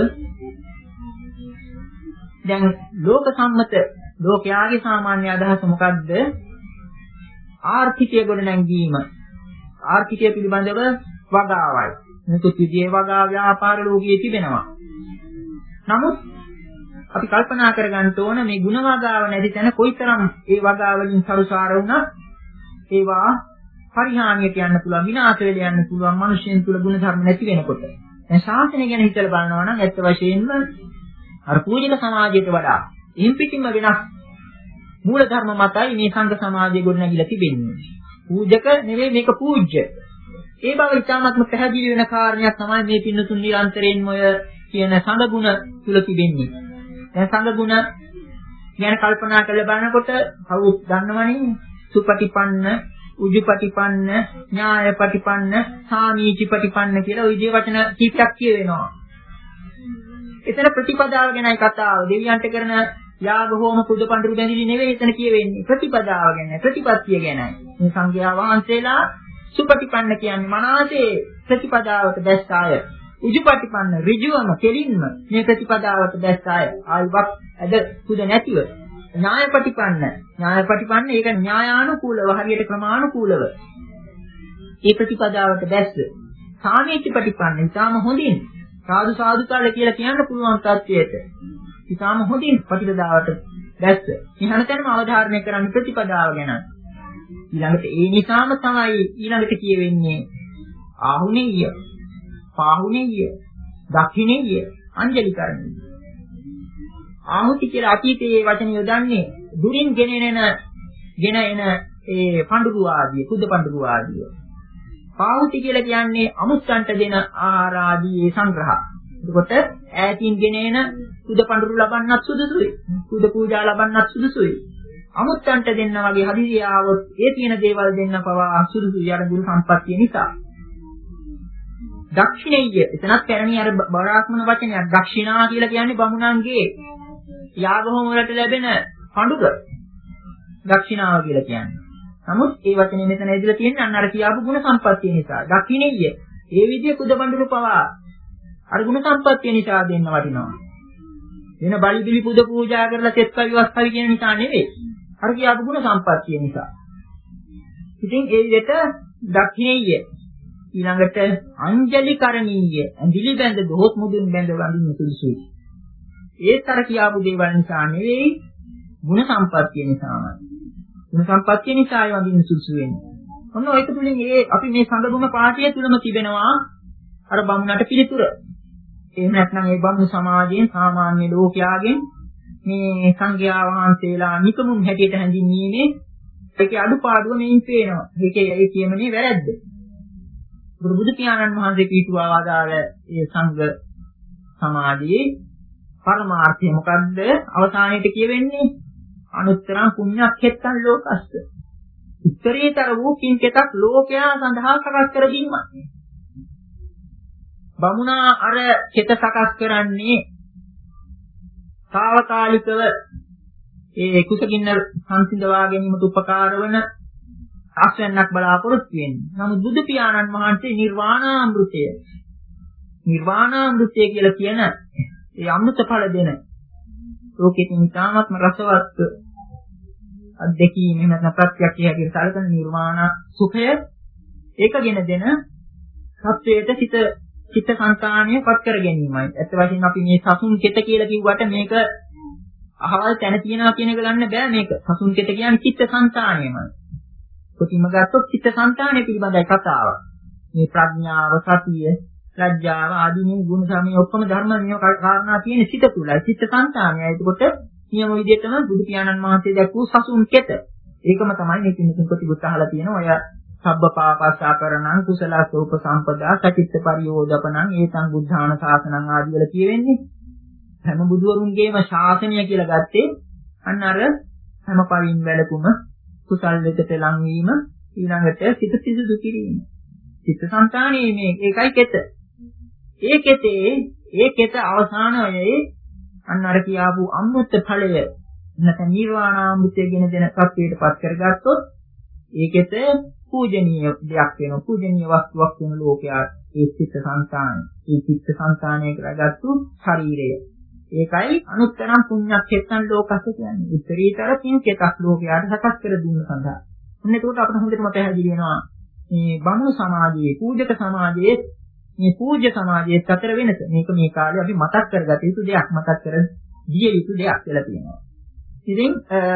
දැන් ලෝක සම්මත ලෝකයාගේ සාමාන්‍ය අදහස මොකක්ද? ආර්ථිකය ගොඩනැංවීම. ආර්ථිකය පිළිබඳව වගාවයි. මේක විදියේ වගා ව්‍යාපාර ලෝකයේ තිබෙනවා. නමුත් අපි කල්පනා කරගන්න ඕන මේ ಗುಣ වගාව නැති තැන කොයිතරම් ඒ වගා වලින් සරුසාර වුණත් ඒවා පරිහානියට යන්න පුළුවන්, විනාශ වෙලා යන්න පුළුවන් මිනිසෙන් තුල ගුණ ධර්ම නැති වෙනකොට. දැන් ශාසනය ගැන හිතලා බලනවා නම් ඇත්ත වශයෙන්ම අර පූජික සමාජයට වඩා ඉම්පිටින්ම වෙනස් මූල ධර්ම මතයි මේ සංඝ සමාජය ගොඩනැගිලා තිබෙන්නේ. පූජක නෙවෙයි මේක පූජ්‍ය. ඒ බව ඉතාමත්ම පැහැදිලි වෙන කාරණයක් තමයි මේ පින්නතුන් නිරන්තරයෙන්ම ඔය කියන සංඝ ගුණ තුල තිබෙන්නේ. දැන් සංඝ ගුණ ගැන කල්පනා කරලා බලනකොට කවුරුත් දන්නවනේ සුපටිපන්න, උජුපටිපන්න, ඥායපටිපන්න, සාමීචිපටිපන්න කියලා ওই විදිහේ වචන කීපයක් කියවෙනවා. එතන ප්‍රතිපදාව ගැනයි කතාව. දෙවියන්ට කරන යාග හෝම පුද පඬුරු බැඳිලි නෙවෙයි එතන කියවෙන්නේ. ප්‍රතිපදාව ගැන, ප්‍රතිපත්තිය ගැනයි. මේ සංඝයා වහන්සේලා සුපටිපන්න කියන්නේ මනසේ ප්‍රතිපදාවට දැස්ස අය. උජුපටිපන්න ඍජුවම කෙලින්ම මේ ප්‍රතිපදාවට දැස්ස අය. ආයිවක් ඇද පුද නැතිව. ඥායපටිපන්න ඥායපටිපන්න ඒක න්‍යායානුකූලව හරියට ක්‍රමානුකූලව. මේ ප්‍රතිපදාවට දැස්ස. සාමීචිපටිපන්න ඉතාම හොඳින් සාදු සාදු කාල කියලා කියන්න පුළුවන් තත්වයට. ඉතාම හොඳින් ප්‍රතිපදාවට දැස්ස. මේ හැමතැනම අවධාරණය කරන්න ප්‍රතිපදාව ගැන. ඊළඟට ඒ නිසාම තමයි ඊළඟට කියවෙන්නේ ආහුනීය පාහුණෙය, දක්ෂිණෙය, අංජලිකරණෙය. ආහුති කියලා අතීතයේ වචන යොදන්නේ දුරින් ගෙනෙන ගෙන එන ඒ පඬුරු ආදිය, කුද පඬුරු ආදිය. පාහුති කියලා කියන්නේ අමුස්සන්ට දෙන ආහාර ආදී සංග්‍රහ. එතකොට ඈතින් ගෙන එන කුද පඬුරු ලබන්නත් සුදුසුයි. කුද පූජා ලබන්නත් සුදුසුයි. අමුත්තන්ට දෙන්න වගේ හදිසිය ආවොත් ඒ තියෙන දේවල් දෙන්න පවා සුදුසුයි අර ගුරු සම්පත්තිය නිසා. දක්ෂිණෙය එතනත් පැරණි අර බරාක්මන වචනයක්. දක්ෂිනා කියලා කියන්නේ බමුණන්ගේ යාගහෝම වලට ලැබෙන පඬුර. දක්ෂිනාව කියලා කියන්නේ. නමුත් ඒ වචනේ මෙතන ඇදලා තියෙන්නේ අන්න අර කියාපු ගුණ සම්පත්තිය නිසා. දක්ෂිණෙය ඒ විදිය කුද පඬුරු පවා අර ගුණ සම්පත්තිය නිසා දෙන්න වටිනවා. වෙන බලි බිලි පුද පූජා කරලා තෙත් කවි වස්කවි කියන නිසා නෙවෙයි. අර කියාපු ගුණ සම්පත්තිය නිසා. ඉතින් ඒ විදිහට දක්ෂිණෙය ඊළඟට අංජලිකරණීය ඇඳිලි බැඳ දොහොත් මුදුන් බැඳ වඳින්න සුදුසුයි. ඒත් අර කියාපු දේවල් නිසා නෙවෙයි ගුණ සම්පත්තිය නිසාමයි. ගුණ සම්පත්තිය නිසා ඒ වඳින්න සුදුසු වෙන්නේ. ඔන්න ඒක තුලින් ඒ අපි මේ සංගම පාඨය තුලම තිබෙනවා අර බමුණට පිළිතුර. එහෙම නැත්නම් ඒ බමුණු සමාජයෙන් සාමාන්‍ය ලෝකයාගෙන් මේ සංඝයා වහන්සේලා නිකමුම් හැටියට හැඳින්වීමේ ඒකේ අඩුපාඩුව මේන් පේනවා. ඒකේ ඒ කියමනේ වැරද්ද. බුදු පියාණන් වහන්සේ පිටුවා වදාළ ඒ සංඝ සමාජයේ පරමාර්ථය මොකද්ද? අවසානයේට කියවෙන්නේ අනුත්තරං පුඤ්ඤක්ඛෙත්තං ලෝකස්ස. උත්තරීතර වූ කිංකෙතක් ලෝකයා සඳහා සකස් කර දීමයි. බමුණා අර කෙත සකස් කරන්නේ తాවකාලිකව ඒ කුසගින්න සංසිඳවා ගැනීමට උපකාර වන ආශ්‍රයයක් බලාපොරොත්තු වෙන්නේ. නමුත් බුදු පියාණන් වහන්සේ නිර්වාණාමෘතය නිර්වාණාමෘතය කියලා කියන ඒ අමෘත ඵල දෙන ලෝකෙකින් ඉතාමත්ම රසවත් අධ්‍යක්ීම එහෙම නැත්නම් ප්‍රත්‍යක්ෂය කියන සාලකන නිර්වාණ සුඛය ඒකගෙන දෙන සත්‍යයට සිත චිත්ත සංකාණය පත් කර ගැනීමයි. ඇත්ත වශයෙන්ම අපි මේ සසුන් කෙත කියලා කිව්වට මේක අහවල් තැන තියනවා කියන එක ගන්න බෑ මේක. සසුන් කෙත කියන්නේ චිත්ත සංකාණයමයි. කොටිම ගත්තොත් චිත්ත සංකාණය පිළිබඳයි කතාව. මේ ප්‍රඥාව, සතිය, ලැජ්ජාව ආදී මේ ගුණ සමේ ඔක්කොම ධර්ම නියම කාරණා තියෙන සිත තුලයි. චිත්ත සංකාණය. ඒකකොට නියම විදිහටම බුදු පියාණන් වහන්සේ දැක්වූ සසුන් කෙත. ඒකම තමයි මේ කිනුතුන් කොටිගුත් අහලා තියෙනවා. ඔය සබ්බ පාපස්සාකරණං කුසලස්ස උපසම්පදා සචිත්ත පරියෝදපණං ඒතං බුද්ධාන ශාසනං ආදී වල කියවෙන්නේ. හැම බුදුවරුන්ගේම ශාසනය කියලා ගත්තේ අන්න අර හැම පරිින් වැළකුම කුසල් වෙතට ලං වීම ඊළඟට සිත සිසුදු කිරීම. චිත්ත සංතානයේ මේ ඒකයි කෙත. ඒ කෙතේ ඒ කෙත අවසානයේ අන්න අර කියාපු අමෘත ඵලය නැත්නම් නිර්වාණාමෘතය ගෙන දෙන සත්‍යයටපත් කරගත්තොත් ඒ කෙත පූජනීය දෙයක් වෙනවා. පූජනීය වස්තුවක් වෙන ලෝකයා ඒ චිත්ත සංතානය. ඒ චිත්ත සංතානය කරගත්තු ශරීරය. ඒකයි අනුත්තරං පුඤ්ඤක්ඛෙත්තං ලෝකස්ස කියන්නේ. උත්තරීතර පින්කෙතක් ලෝකයාට සකස් කර දුන්න සඳහා. ඔන්න ඒකට අපිට හොඳටම පැහැදිලි වෙනවා මේ බමුණු සමාජයේ, පූජක සමාජයේ, මේ පූජ්‍ය සමාජයේ අතර වෙනස. මේක මේ කාලේ අපි මතක් කරගත යුතු දෙයක්, මතක් කර දිය යුතු දෙයක් කියලා තියෙනවා. ඉතින්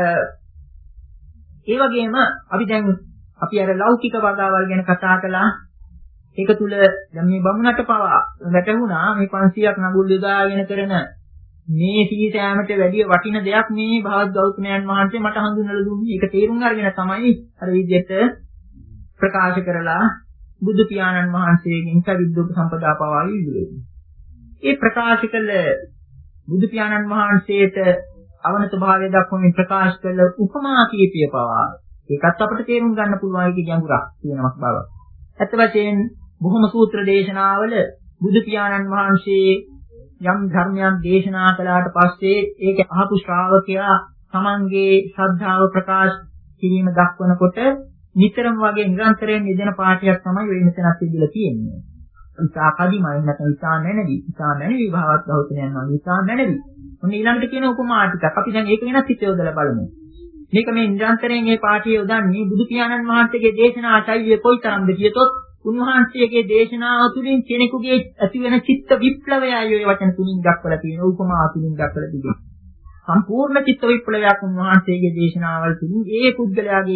ඒ වගේම අපි දැන් අපි අර ලෞකික වගාවල් ගැන කතා කළා. ඒක තුල දැන් මේ බමුණට පවා වැටුණා මේ පන්සියයක් නගුල් යොදාගෙන කරන මේ සීතෑමට වැඩි වටින දෙයක් මේ භාගවත් ගෞතමයන් වහන්සේ මට හඳුන්වලා දුන්නේ. ඒක තේරුම් අරගෙන තමයි අර විදිහට ප්‍රකාශ කරලා බුදු පියාණන් වහන්සේගෙන් සවිද්දෝප සම්පදා පවා ඉල්ලුවේ. ඒ ප්‍රකාශ කළ බුදු පියාණන් වහන්සේට අවනත භාවය දක්වමින් ප්‍රකාශ කළ උපමා කීපය පවා ඒකත් අපිට තේරුම් ගන්න පුළුවන් ඒකේ ගැඹුරක් තියෙනවක් බව. ඇත්ත වශයෙන් බොහොම සූත්‍ර දේශනාවල බුදු පියාණන් වහන්සේ යම් ධර්මයන් දේශනා කළාට පස්සේ ඒක අහපු ශ්‍රාවකයා තමන්ගේ ශ්‍රද්ධාව ප්‍රකාශ කිරීම දක්වනකොට නිතරම වගේ නිරන්තරයෙන් යෙදෙන පාඨයක් තමයි වෙන මෙතනත් ඉදලා තියෙන්නේ. ඉතා කදිමයි නැත්නම් ඉතා නැනවි. ඉතා නැනවි භාවත් ගෞතමයන් වහන්සේ ඉතා නැනවි. ඔන්න ඊළඟට කියන උපමා ටිකක් අපි දැන් ඒක වෙනත් හිත යොදලා බලමු. මේක මේ නිරන්තරයෙන් මේ පාඨය යොදන්නේ බුදු පියාණන් වහන්සේගේ දේශනා ශෛලිය කොයිතරම්ද කියතොත් උන්වහන්සේගේ දේශනාව තුළින් කෙනෙකුගේ ඇති වෙන චිත්ත විප්ලවයයි ඔය වචන තුලින් දක්වලා තියෙන උපමා තුලින් දක්වලා තිබෙනවා. සම්පූර්ණ චිත්ත විප්ලවයක් උන්වහන්සේගේ දේශනාවල් තුළින් ඒ පුද්ගලයාගේ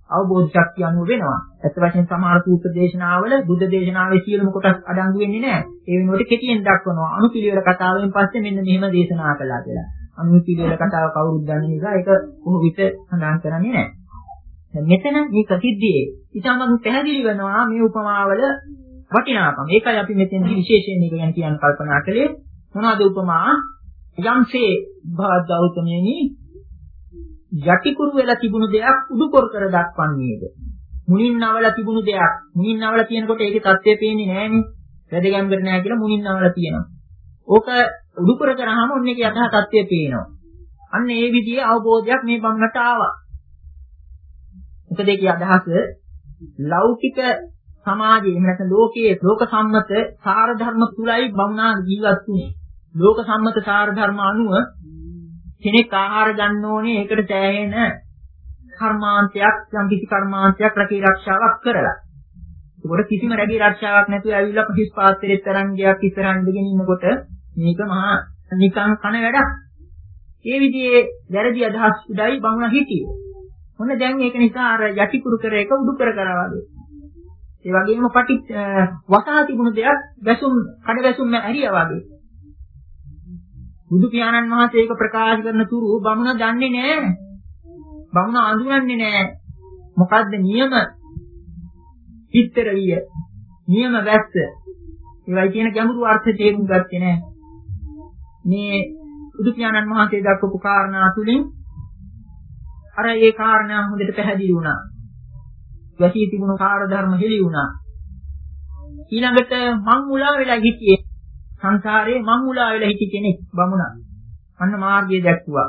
අවබෝධ ශක්තිය අනුව වෙනවා. ඇත්ත වශයෙන්ම සමහර සූත්‍ර දේශනාවල බුද්ධ දේශනාවේ සියලුම කොටස් අඩංගු වෙන්නේ නැහැ. ඒ වෙනුවට කෙටියෙන් දක්වනවා. අනුපිළිවෙල කතාවෙන් පස්සේ මෙන්න මෙහෙම දේශනා කළා කියලා. අනුපිළිවෙල කතාව කවුරුත් දන්නේ නිසා ඒක කොහොම විත සඳහන් කරන්නේ නැහැ. දැන් මෙතන මේ ප්‍රසිද්ධියේ ඉතාමත් පැහැදිලි වෙනවා මේ උපමාවල වටිනාකම. ඒකයි අපි මෙතෙන්දී විශේෂයෙන් මේක ගැන කියන්න කල්පනා කළේ. මොනවද උපමා? යම්සේ භවත් ගෞතමයනි යටිකුරු වෙලා තිබුණු දෙයක් උඩුකොර කර දක්වන්නේද? මුලින් නවලා තිබුණු දෙයක් මුලින් නවලා තියෙනකොට ඒකේ தත්ත්වය පේන්නේ නැහැනේ. වැඩගැම්කට නැහැ කියලා මුලින් නවලා තියෙනවා. ඕක උඩුකොර කරාම ඔන්න ඒකේ යථා තත්ත්වය පේනවා. අන්න ඒ විදිහේ අවබෝධයක් මේ බමුණට ආවා. මොකද ඒකේ අදහස ලෞකික සමාජයේ එහෙම නැත්නම් ලෝකයේ ලෝක සම්මත සාර ධර්ම තුලයි බමුණා ජීවත් වුනේ. ලෝක සම්මත සාර ධර්ම අනුව කෙනෙක් ආහාර ගන්න ඕනේ ඒකට සෑහෙන කර්මාන්තයක් යම් කිසි කර්මාන්තයක් රැකී ආරක්ෂාවක් කරලා. ඒකට කිසිම රැකී ආරක්ෂාවක් නැතුව ඇවිල්ලා පිස් පාත්‍රෙත් තරම් ගියක් ඉස්සරහින් ඉඳගෙන ඉන්නකොට මේක මහා නිකන් කන වැඩක්. ඒ විදිහේ වැරදි අදහස් උඩයි බමුණා හිටියේ. මොන දැන් ඒක නිසා අර යටිකුරු කර එක උඩු කර කරා වගේ. ඒ වගේම පටි වසා තිබුණු දෙයක් වැසුම් කඩ වැසුම් ඇරියා වගේ. බුදු පියාණන් වහන්සේ ඒක ප්‍රකාශ කරන තුරු බමුණ දන්නේ නැහැ. බමුණ අඳුරන්නේ නැහැ. මොකද්ද නියම පිටරවිය? නියම වැස්ස. ඒවයි කියන ගැඹුරු අර්ථ තේරුම් ගත්තේ නැහැ. මේ බුදු පියාණන් වහන්සේ දක්වපු කාරණා තුලින් අර ඒ කාරණා හොඳට පැහැදිලි වුණා. වැසී තිබුණු කාර්ය ධර්ම හෙළි වුණා. ඊළඟට මං මුලා වෙලා හිටියේ සංසාරේ මං මුලා වෙලා හිටි කෙනෙක් බමුණා. අන්න මාර්ගය දැක්ුවා.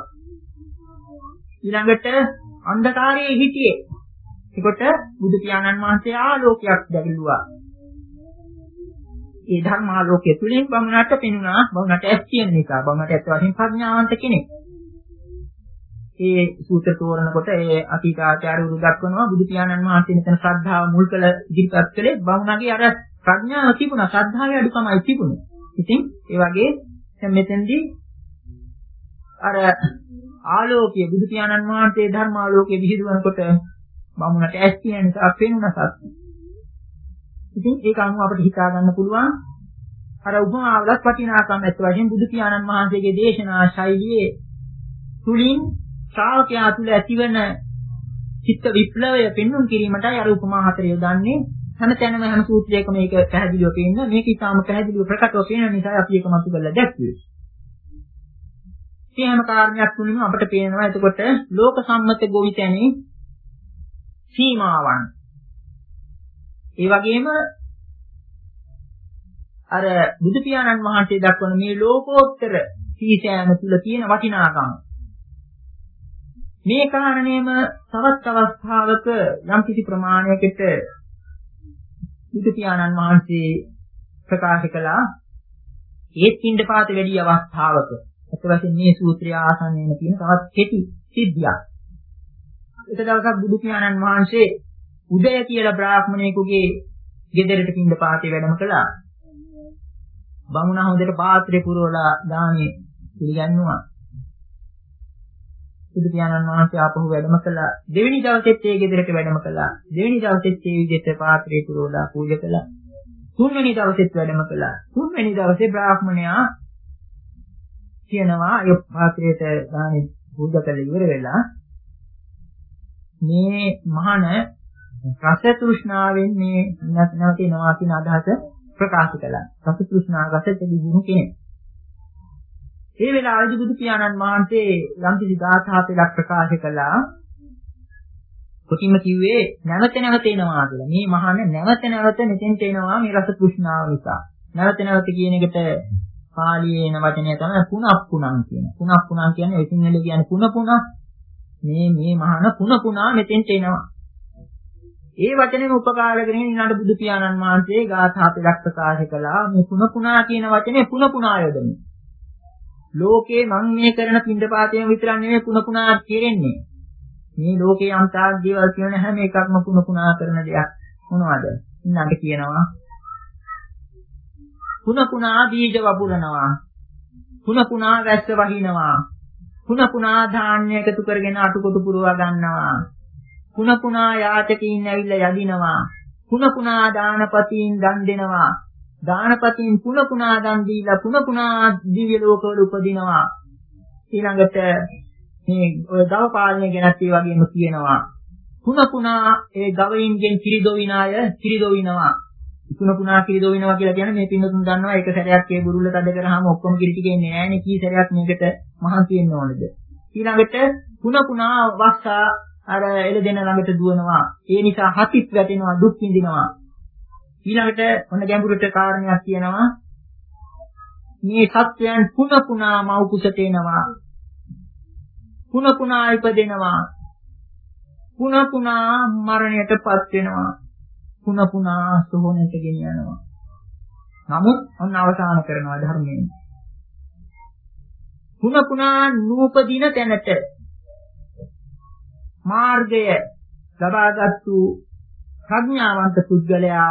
ඊළඟට අන්ධකාරයේ හිටියේ. ඒකට බුදු පියාණන් වහන්සේ ආලෝකයක් දැක්වුවා. ඒ ධර්මාලෝකයේ තුලින් බමුණට පෙනුණා බමුණට ඇස් තියෙන නිසා බමුණට ඇත්ත වශයෙන්ම ප්‍රඥාවන්ත කෙනෙක්. ඒ සූත්‍ර තෝරනකොට ඒ අතීත ආචාර්යවරු දක්වනවා බුදු පියාණන් වහන්සේ මෙතන ශ්‍රද්ධාව මුල් කළ ඉදිරිපත් කළේ බමුණගේ අර ප්‍රඥාව තිබුණා ශ්‍රද්ධාවේ අඩුකමයි තිබුණේ. ඉතින් ඒ වගේ දැන් මෙතෙන්දී අර ආලෝකය බුදු පියාණන් වහන්සේ ධර්මාලෝකයේ විහිදුවනකොට බමුණට ඇස් තියෙන නිසා පෙනුණා සත්‍ය. ඉතින් ඒක අනුව අපිට හිතා ගන්න පුළුවන් අර උපමාවලත් වටිනාකම් ඇත්ත වශයෙන් බුදු පියාණන් වහන්සේගේ දේශනා ශෛලියේ තුලින් ශ්‍රාවකයා තුළ ඇතිවන චිත්ත විප්ලවය පෙන්වුම් කිරීමටයි අර උපමා හතර යොදන්නේ. හැම තැනම හැම සූත්‍රයකම මේක පැහැදිලිව පේන්න මේක ඉතාම පැහැදිලිව ප්‍රකටව පේන නිසා අපි ඒක මතු කරලා දැක්ුවේ. මේ හැම කාරණයක් තුලින්ම අපිට පේනවා එතකොට ලෝක සම්මත ගොවිතැනේ සීමාවන්. ඒ වගේම අර බුදු පියාණන් වහන්සේ දක්වන මේ ලෝකෝත්තර සීසෑම තුල තියෙන වටිනාකම. මේ කාරණේම තවත් අවස්ථාවක යම් කිසි ප්‍රමාණයකට බුදු පියාණන් වහන්සේ ප්‍රකාශ කළා. ඒත් පින්ඩපාත වැඩි අවස්ථාවක අත වශයෙන් මේ සූත්‍රය ආසන්නයෙන් තියෙන තවත් කෙටි සිද්ධියක්. එක දවසක් බුදු පියාණන් වහන්සේ උදය කියලා බ්‍රාහ්මණයෙකුගේ ගෙදරට පින්ඩපාතේ වැඩම කළා. බමුණා හොඳට පාත්‍රේ පුරවලා දානේ පිළිගන්නවා. බුදු පියාණන් වහන්සේ ආපහු වැඩම කළා. දෙවෙනි දවසෙත් ඒ ගෙදරට වැඩම කළා. දෙවෙනි දවසෙත් ඒ විදිහට පාත්‍රේ පුරවලා පූජා කළා. තුන්වෙනි දවසෙත් වැඩම කළා. තුන්වෙනි දවසේ බ්‍රාහ්මණයා කියනවා ඒ පාත්‍රයට දානේ පූජා කළ ඉවර වෙලා මේ මහාන රස තෘෂ්ණාවෙන් මේ නැවතිනවා කියන අදහස ප්‍රකාශ කළා. රස තෘෂ්ණා රසට දිනුන කෙනෙක්. ඒ වෙලාවේදී බුදු පියාණන් වහන්සේ යම්කිසි ගාථා පෙළක් ප්‍රකාශ කළා. කොටින්ම කිව්වේ නැවත නැවත එනවා කියලා. මේ මහාන නැවත නැවත මෙතෙන්ට එනවා මේ රස තෘෂ්ණාව නිසා. නැවත නැවත කියන එකට පාලියේ එන වචනය තමයි පුනප්පුණං කියන. පුනප්පුණං කියන්නේ ඒ සිංහලේ කියන්නේ පුන පුන. මේ මේ මහාන පුන පුනා මෙතෙන්ට එනවා. ඒ වචනේම උපකාර කරගෙන ඊළඟ බුදු පියාණන් වහන්සේ ගාථා පෙළක් ප්‍රකාශ කළා. මේ පුන පුනා කියන වචනේ පුන පුනා යොදන්නේ. ලෝකේ මම මේ කරන පින්ඩපාතයෙන් විතරක් නෙමෙයි පුන පුනා කෙරෙන්නේ. මේ ලෝකේ අන්තාක් දේවල් කියන හැම එකක්ම පුන පුනා කරන දෙයක් මොනවද? ඊළඟ කියනවා පුන පුනා බීජ වපුරනවා. පුන පුනා වැස්ස වහිනවා. පුන පුනා ධාන්‍ය එකතු කරගෙන අටකොටු පුරවා ගන්නවා. පුන පුනා යාචකයින් ඇවිල්ලා යදිනවා. පුන පුනා දානපතීන් දන් දෙනවා. දානපතීන් පුන පුනා දන් දීලා පුන පුනා දිව්‍ය ලෝකවල උපදිනවා. ඊළඟට මේ ඔය ගව පාලනය ගැනත් ඒ වගේම කියනවා. පුන පුනා ඒ ගවයින්ගෙන් කිරිදොවින අය කිරිදොවිනවා. පුන පුනා කිරිදොවිනවා කියලා කියන්නේ මේ පින්නතුන් දන්නවා ඒක සැරයක් ඒ බුරුල්ල තද කරාම ඔක්කොම කිරි ටික එන්නේ නැහැ නේ. කී සැරයක් මේකට මහන්සි වෙන්න ඕනද? ඊළඟට පුන පුනා වස්සා අර එළදෙන ළඟට දුවනවා. ඒ නිසා හතිත් වැටෙනවා දුක් විඳිනවා. ඊළඟට ඔන්න ගැඹුරට කාරණයක් කියනවා. මේ සත්‍යයන් පුන පුනා මව් කුසට එනවා. පුන පුනා ඉපදෙනවා. පුන පුනා මරණයටපත් වෙනවා. පුන පුනා සෝහනට ගෙන යනවා. නමුත් ඔන්න අවසාන කරනවා ධර්මයෙන්. පුන පුනා නූපදින තැනට මාර්ගය ලබාගත්තු ප්‍රඥාවන්ත පුද්ගලයා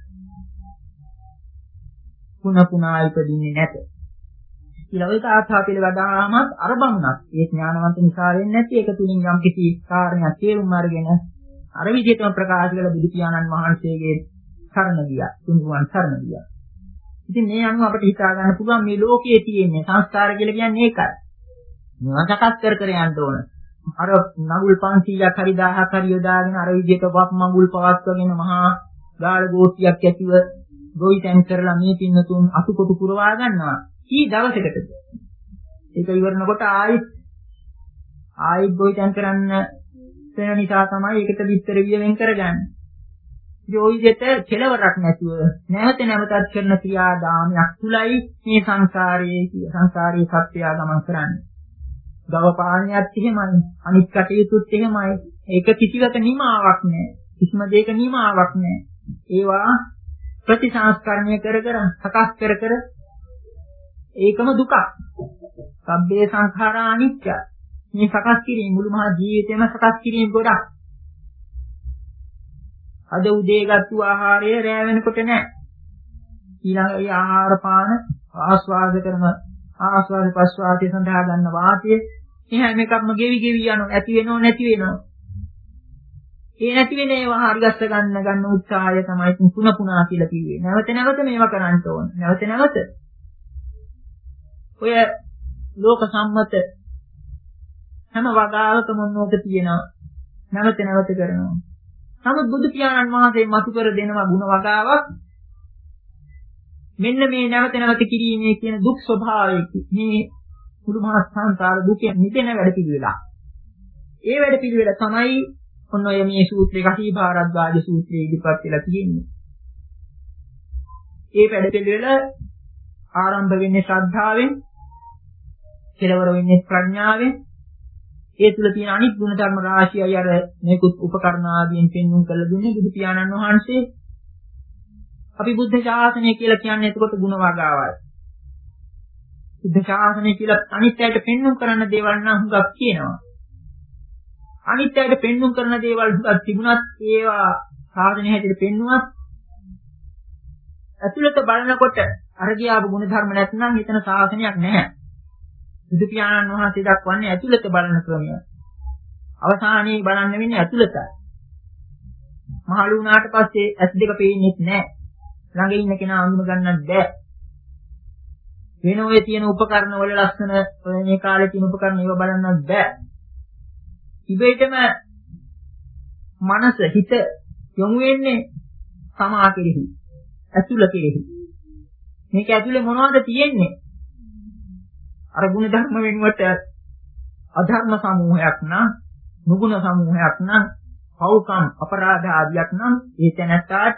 පුන පුනා ඉපදින්නේ නැත. කියලා ඔය තාත්තා පිළිවදාම අරබන්නක් ඒ ඥානවන්ත නිසා වෙන්නේ නැති ඒක තුලින් යම් කිසි කාරණයක් තේරුම් අරගෙන අර විදිහටම ප්‍රකාශ කළ බුදු පියාණන් වහන්සේගේ සරණ ගියා. තුන්වන් සරණ ගියා. ඉතින් මේ අනුව අපිට හිතා ගන්න පුළුවන් මේ ලෝකයේ තියෙන සංස්කාර කියලා කියන්නේ ඒකයි. මේවා සකස් කර කර යන්න ඕන. අර නගුල් පන්සීයක් හරි දහයක් හරි යොදාගෙන අර විදිහට වක් මඟුල් පවත්වගෙන මහා ගාල ගෝත්‍යක් ඇතිව ගොවිතැන් කරලා මේ පින්නතුන් අතුකොටු පුරවා ගන්නවා. කී දවසකටද? ඒක ඉවරනකොට ආයිත් ආයිත් ගොවිතැන් කරන්න වෙන නිසා තමයි ඒකට විතර වියෙන් කරගන්නේ. ඒ විදිහට කෙලවරක් නැතුව නැවත නැවතත් කරන ක්‍රියාදාමයක් තුලයි මේ සංසාරයේ සංසාරයේ සත්‍යය ගමන් කරන්නේ. ගව පාණියත් එහෙමයි අනිත් කටයුතුත් එහෙමයි. ඒක කිසිවක නිමාවක් නැහැ. කිසිම දෙයක නිමාවක් නැහැ. ඒවා ප්‍රතිසංස්කරණය කර කර සකස් කර කර ඒකම දුකක්. සබ්බේ සංඛාරා අනිත්‍ය. මේ සකස් කිරීම මුළු මහා ජීවිතේම සකස් කිරීම ගොඩක්. අද උදේ ගත්තු ආහාරය රැ වෙනකොට නැහැ. ඊළඟ ඒ ආහාර පාන ආස්වාද කරන ආස්වාද ප්‍රස්වාදයේ සඳහා ගන්න වාතය මේ හැම එකක්ම ගෙවි ගෙවි යනවා. ඇති වෙනව නැති වෙනව. ඒ නැති වෙන ඒවා හරිගස්ස ගන්න ගන්න උත්සාහය තමයි පුන පුනා කියලා කිව්වේ. නැවත නැවත මේවා කරන්න ඕන. නැවත නැවත ඔය ලෝක සම්මත හැම වගාවකම මොනවද තියෙනවා. නැවත නැවත කරනවා. නමුත් බුදු පියාණන් වහන්සේ මතු කර දෙනවා ಗುಣ වගාවක්. මෙන්න මේ නැවත නැවත කිරීමේ කියන දුක් ස්වභාවය මේ මුළු මහත් සංසාර දුකෙන් මිදෙන වැඩ පිළිවෙල. ඒ වැඩ පිළිවෙල තමයි ඔන්න ඔය මේ සූත්‍රයේ කටි භාරද්වාජ සූත්‍රයේ ඉදිරිපත් වෙලා තියෙන්නේ. ඒ වැඩ පිළිවෙල ආරම්භ වෙන්නේ ශ්‍රද්ධාවෙන්, කෙලවර වෙන්නේ ප්‍රඥාවෙන්. ඒ තුල තියෙන අනිත් ගුණ ධර්ම රාශියයි අර මේකුත් උපකරණ ආදීන් පෙන්වුම් කළ දුන්නේ බුදු පියාණන් වහන්සේ. අපි බුද්ධ ශාසනය කියලා කියන්නේ එතකොට ගුණ වගාවයි. බුද්ධ ශාසනය කියලා අනිත්‍යයට පෙන්වුම් කරන දේවල් නම් හුඟක් කියනවා. අනිත්‍යයට පෙන්වුම් කරන දේවල් හුඟක් තිබුණත් ඒවා සාධනය හැටියට පෙන්වුවත් ඇතුළත බලනකොට අර ගියාපු ගුණ ධර්ම නැත්නම් එතන ශාසනයක් නැහැ. බුදු පියාණන් වහන්සේ දක්වන්නේ ඇතුළත බලන ක්‍රමය. අවසානයේ බලන්න වෙන්නේ ඇතුළතයි. මහලු වුණාට පස්සේ ඇස් දෙක පේන්නේ නැහැ. ළඟ ඉන්න කෙනා අඳුන ගන්නත් බෑ. වෙන ඔය තියෙන උපකරණ වල ලස්සන මේ කාලේ තියෙන උපකරණ ඒවා බලන්නත් බෑ. ඉබේටම මනස හිත යොමු වෙන්නේ සමා කෙරෙහි. ඇතුළ කෙරෙහි. මේක ඇතුලේ මොනවද තියෙන්නේ? අර ගුණ ධර්ම වෙනුවට අධර්ම සමූහයක් නම්, නුගුණ සමූහයක් නම්, පව්කම් අපරාධ ආදියක් නම් ඒ තැනට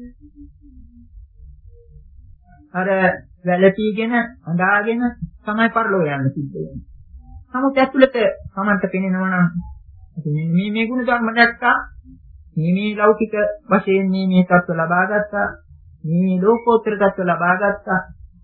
අර වැළපීගෙන අඳාගෙන තමයි පරලෝ යන්න සිද්ධ වෙන්නේ. නමුත් ඇතුළත සමන්ත පෙනෙනවා නම් මේ මේ ගුණ ධර්ම දැක්කා, මේ මේ ලෞකික වශයෙන් මේ මේ තත්ත්ව ලබා ගත්තා, මේ ලෝකෝත්තර තත්ත්ව ලබා ගත්තා.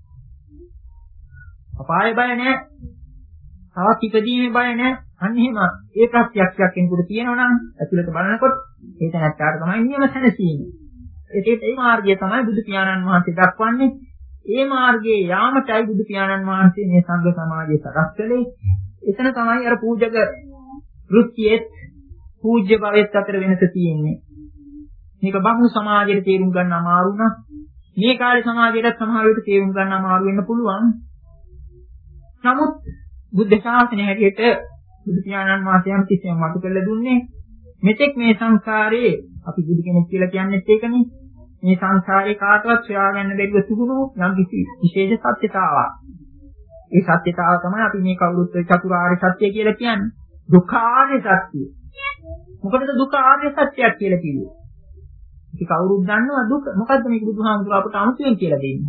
අපාය බය නැහැ. තවත් ඉපදීමේ බය නැහැ. අන්න එහෙම ඒ ප්‍රත්‍යක්ෂයක් කෙනෙකුට තියෙනවා නම් ඇතුළත බලනකොට ඒක නැත්තාට තමයි නියම සැනසීම. ඒකේ ඒ මාර්ගය තමයි බුදු පියාණන් වහන්සේ දක්වන්නේ. ඒ මාර්ගයේ යාමටයි බුදු පියාණන් වහන්සේ මේ සංඝ සමාජය සකස් කළේ. එතන තමයි අර පූජක වෘත්තියේ පූජ්‍ය භවෙත් අතර වෙනස තියෙන්නේ. මේක බහු සමාජයේ තේරුම් ගන්න අමාරු නම් මේ කාලේ සමාජයට සමහර විට තේරුම් ගන්න අමාරු වෙන්න පුළුවන්. නමුත් බුද්ධ ශාසනය හැටියට බුදු පියාණන් වහන්සේ යම් කිසිම මතු කළ දුන්නේ මෙතෙක් මේ සංසාරේ අපි බුදු කෙනෙක් කියලා කියන්නේත් ඒකනේ. මේ සංසාරේ කාටවත් සොයාගන්න බැරිව තිබුණු යම් කිසි විශේෂ සත්‍යතාවක්. ඒ සත්‍යතාව තමයි අපි මේ කවුරුත් චතුරාර්ය සත්‍ය කියලා කියන්නේ. දුක්ඛාර්ය සත්‍ය. මොකටද දුක්ඛාර්ය සත්‍යයක් කියලා කිව්වේ? ඒක කවුරුත් දන්නවා දුක. මොකද්ද මේක බුදුහාමුදුරුවෝ අපට අමුතුවෙන් කියලා දෙන්නේ?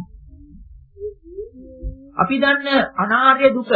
අපි දන්න අනාර්ය දුක.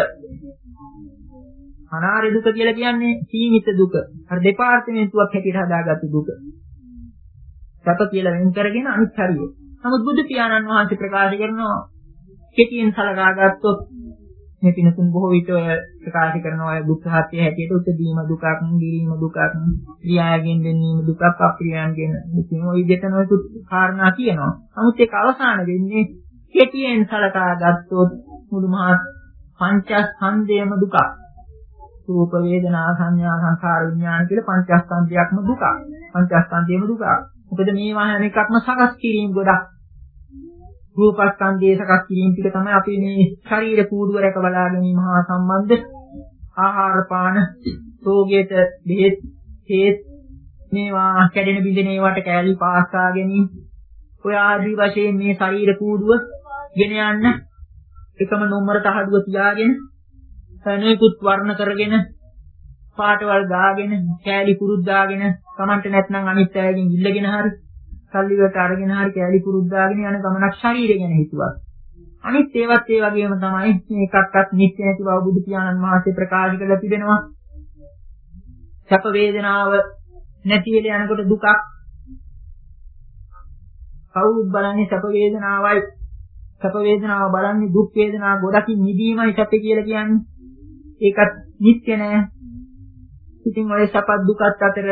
අනාර්ය දුක කියලා කියන්නේ සීමිත දුක. අර දෙපාර්තමේන්තුවක් හැටියට හදාගත්තු දුක. සැප කියලා වෙන් කරගෙන අනිත් හරිය. නමුත් බුදු පියාණන් වහන්සේ ප්‍රකාශ කරනවා කෙටියෙන් සලකා ගත්තොත් මේ පිනතුන් බොහෝ විට ඔය ප්‍රකාශ කරනවා ඔය දුක්ඛ සත්‍ය හැටියට උත්දීම දුකක්, ගිරීම දුකක්, ක්‍රියාවෙන් දෙන්නීම දුකක්, අප්‍රියයන්ගෙන් ඉතින් ඔය විදිහට නොයෙකුත් කාරණා කියනවා. නමුත් ඒක අවසාන වෙන්නේ කෙටියෙන් සලකා ගත්තොත් මුළු මහත් පංචස්කන්ධයම දුකක්. රූප වේදනා සංඥා සංඛාර විඥාන කියලා පංචස්කන්ධයක්ම දුකක්. පංචස්කන්ධයම දුකක්. මොකද මේවා හැම එකක්ම සකස් කිරීම ගොඩක්. රූපස්කන්ධයේ සකස් කිරීම ටික තමයි අපි මේ ශරීර කූඩුව රැක බලා ගැනීම හා සම්බන්ධ ආහාර පාන රෝගයට බෙහෙත් හේත් මේවා කැඩෙන බිඳෙන ඒවාට කැලී පාස්සා ගැනීම ඔය ආදී වශයෙන් මේ ශරීර කූඩුව ගෙන යන්න එකම නොම්බර තහඩුව තියාගෙන තනියකුත් වර්ණ කරගෙන පාටවල් දාගෙන කැලී පුරුද්දාගෙන Tamanට නැත්නම් අනිත් අයගෙන් ඉල්ලගෙන හරි සල්ලි වලට අරගෙන හරි කැලී පුරුද්දාගෙන යන ගමනක් ශරීරය ගැන හිතුවා. අනිත් ඒවත් ඒ වගේම තමයි මේකක්වත් නිත්‍ය නැති බව බුදු පියාණන් වහන්සේ ප්‍රකාශ කරලා තිබෙනවා. සැප වේදනාව නැති වෙලා යනකොට දුකක්. කවුරුත් බලන්නේ සැප වේදනාවයි. සැප වේදනාව බලන්නේ දුක් වේදනා ගොඩකින් නිදීමයි සැප කියලා කියන්නේ. ඒකත් නිත්‍ය නෑ. ඉතින් ඔය සැප දුකත් අතර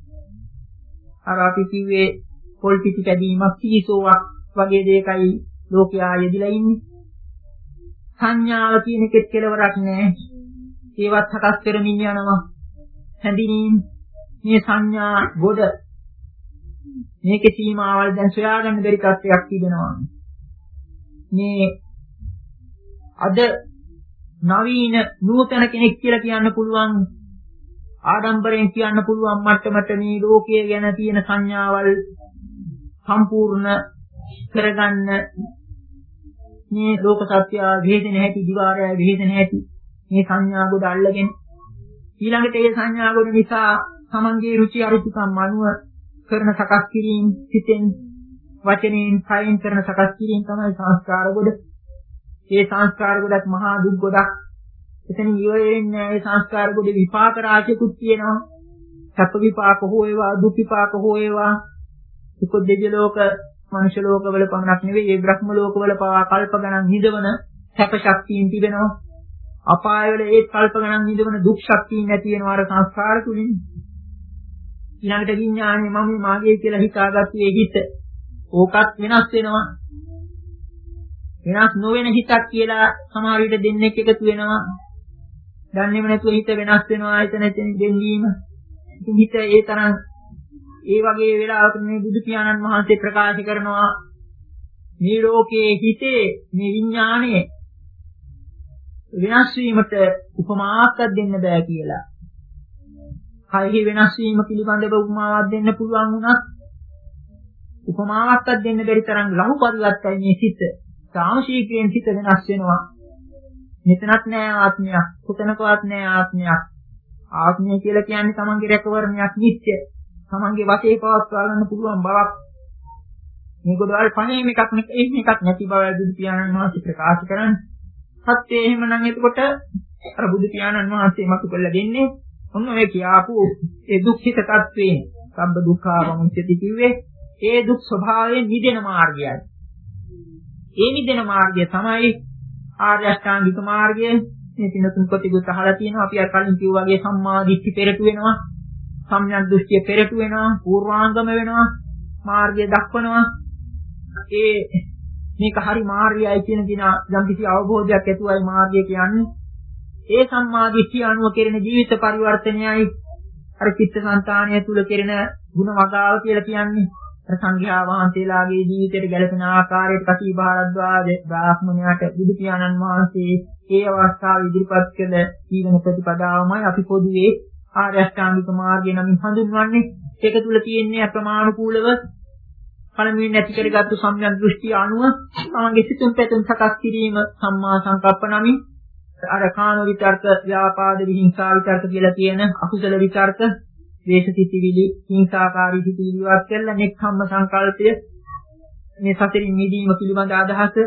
අර අපි කිව්වේ පොල් පිටි කැදීමක් සීසෝවක් වගේ දෙයකයි ලෝකයා යෙදිලා ඉන්නේ. සංඥාව කියන එකෙත් කෙලවරක් නෑ. ඒවත් හකස් කරමින් යනවා. හැඳිනීම් මේ සංඥා ගොඩ මේකේ සීමාවල් දැන් සොයාගන්න බැරි තත්ත්වයක් තිබෙනවා. මේ අද නවීන නූතන කෙනෙක් කියලා කියන්න පුළුවන් ආඩම්බරයෙන් කියන්න පුළුවන් මට්ටමට මේ ලෝකයේ ගැන තියෙන සංඥාවල් සම්පූර්ණ කරගන්න මේ ලෝක සත්‍ය වේදෙන හැටි දිවාරය වේදෙන හැටි මේ සංඥා ගොඩ අල්ලගෙන ඊළඟට ඒ සංඥා ගොඩ නිසා තමන්ගේ රුචි අරුචිකම් අනුව කරන සකස් කිරීම සිතෙන් වචනෙන් කයෙන් කරන සකස් කිරීම තමයි සංස්කාර ගොඩ. ඒ සංස්කාර ගොඩක් මහා දුක් ගොඩක්. එතන ඉවෙන්නේ ඒ සංස්කාර ගොඩ විපාක රාශියකුත් තියෙනවා. සැප විපාක හෝ ඒවා දුක් විපාක හෝ ඒවා දුක දෙවි ලෝක මනුෂ්‍ය ලෝකවල පමණක් නෙවෙයි ඒ බ්‍රහ්ම ලෝකවල පවා කල්ප ගණන් හිඳවන සැප ශක්තියින් තිබෙනවා. අපාය වල ඒ කල්ප ගණන් හිඳවන දුක් ශක්තියින් නැති වෙනවා අර සංස්කාර තුලින්. ඊළඟට විඥානේ මම මාගේ කියලා හිතාගත්තේ ඒ හිත. ඕකත් වෙනස් වෙනවා. වෙනස් නොවන හිතක් කියලා සමහර විට දෙන්නෙක් එකතු වෙනවා. දන්නේම නැතුව හිත වෙනස් වෙනවා එතන එතන දෙන්නීම. ඉතින් හිත ඒ තරම් ඒ වගේ වෙලාවක මේ බුදු පියාණන් වහන්සේ ප්‍රකාශ කරනවා මේ ලෝකයේ හිතේ මේ විඥානයේ වෙනස් වීමට උපමාවක් දෙන්න බෑ කියලා. කයෙහි වෙනස් වීම පිළිබඳව උපමාවක් දෙන්න පුළුවන් වුණත් උපමාවක් දෙන්න බැරි තරම් ලහු පරිවර්තයි මේ සිත. සාම ශීක්‍රයෙන් සිත වෙනස් වෙනවා. මෙතනත් නෑ ආත්මයක්, කොතනකවත් නෑ ආත්මයක්. ආත්මය කියලා කියන්නේ තමන්ගේ රැකවරණයක් නිත්‍ය. තමන්ගේ වශයේ පවත්වා ගන්න පුළුවන් බවක්. මේ ගොඩවල් පහේම එකක් නෙකේ එකක් නැති බවයි බුදු පියාණන් වහන්සේ ප්‍රකාශ කරන්නේ. සත්‍යය එහෙමනම් එතකොට අර බුදු පියාණන් වහන්සේ මතු කළ දෙන්නේ ඔන්න ඔය කියාපු ඒ දුක්ඛිත තත්වයෙන් සම්බ දුක්ඛාවමුච්චති කිව්වේ ඒ දුක් ස්වභාවයෙන් නිදෙන මාර්ගයයි. ඒ නිදෙන මාර්ගය තමයි ආර්ය අෂ්ටාංගික මාර්ගය. මේ පිනතුන් ප්‍රතිගත අහලා තියෙනවා. අපි අර කලින් කිව්වා වගේ සම්මා දිට්ඨි පෙරට වෙනවා. සම්‍යක් දෘෂ්ටිය පෙරට වෙනවා. පූර්වාංගම වෙනවා. මාර්ගය දක්වනවා. ඒ මේක හරි මාර්ගයයි කියන දින යම් කිසි අවබෝධයක් ඇතුවයි මාර්ගය කියන්නේ. ඒ සම්මා දිට්ඨිය අනුව කෙරෙන ජීවිත පරිවර්තනයයි අර චිත්තසංතානය තුල කෙරෙන ಗುಣ වගාව කියලා කියන්නේ අර සංඝයා වහන්සේලාගේ ජීවිතයට ගැලපෙන ආකාරයට කසී භාරද්වාජ බ්‍රාහ්මණයාට බුදු පියාණන් වහන්සේ ඒ අවස්ථාව ඉදිරිපත් කළ ජීවන ප්‍රතිපදාවමයි අපි පොදුවේ ආර්ය අෂ්ටාංගික මාර්ගය නමින් හඳුන්වන්නේ. ඒක තුල තියෙන්නේ අප්‍රමාණිකූලව පළමුවෙන් ඇති කරගත්තු සම්‍යක් දෘෂ්ටි අනුව තමන්ගේ සිතුම් පැතුම් සකස් කිරීම සම්මා සංකප්ප නමින් අර කාම විතර්ක, ව්‍යාපාද, විහිංසා විතර්ක කියලා තියෙන අකුසල විතර්ක, ද්වේෂ සිතිවිලි, හිංසාකාරී සිතිවිලි වත් කරලා නෙක්ඛම්ම සංකල්පය මේ සතරින් මිදීම පිළිබඳ අදහස,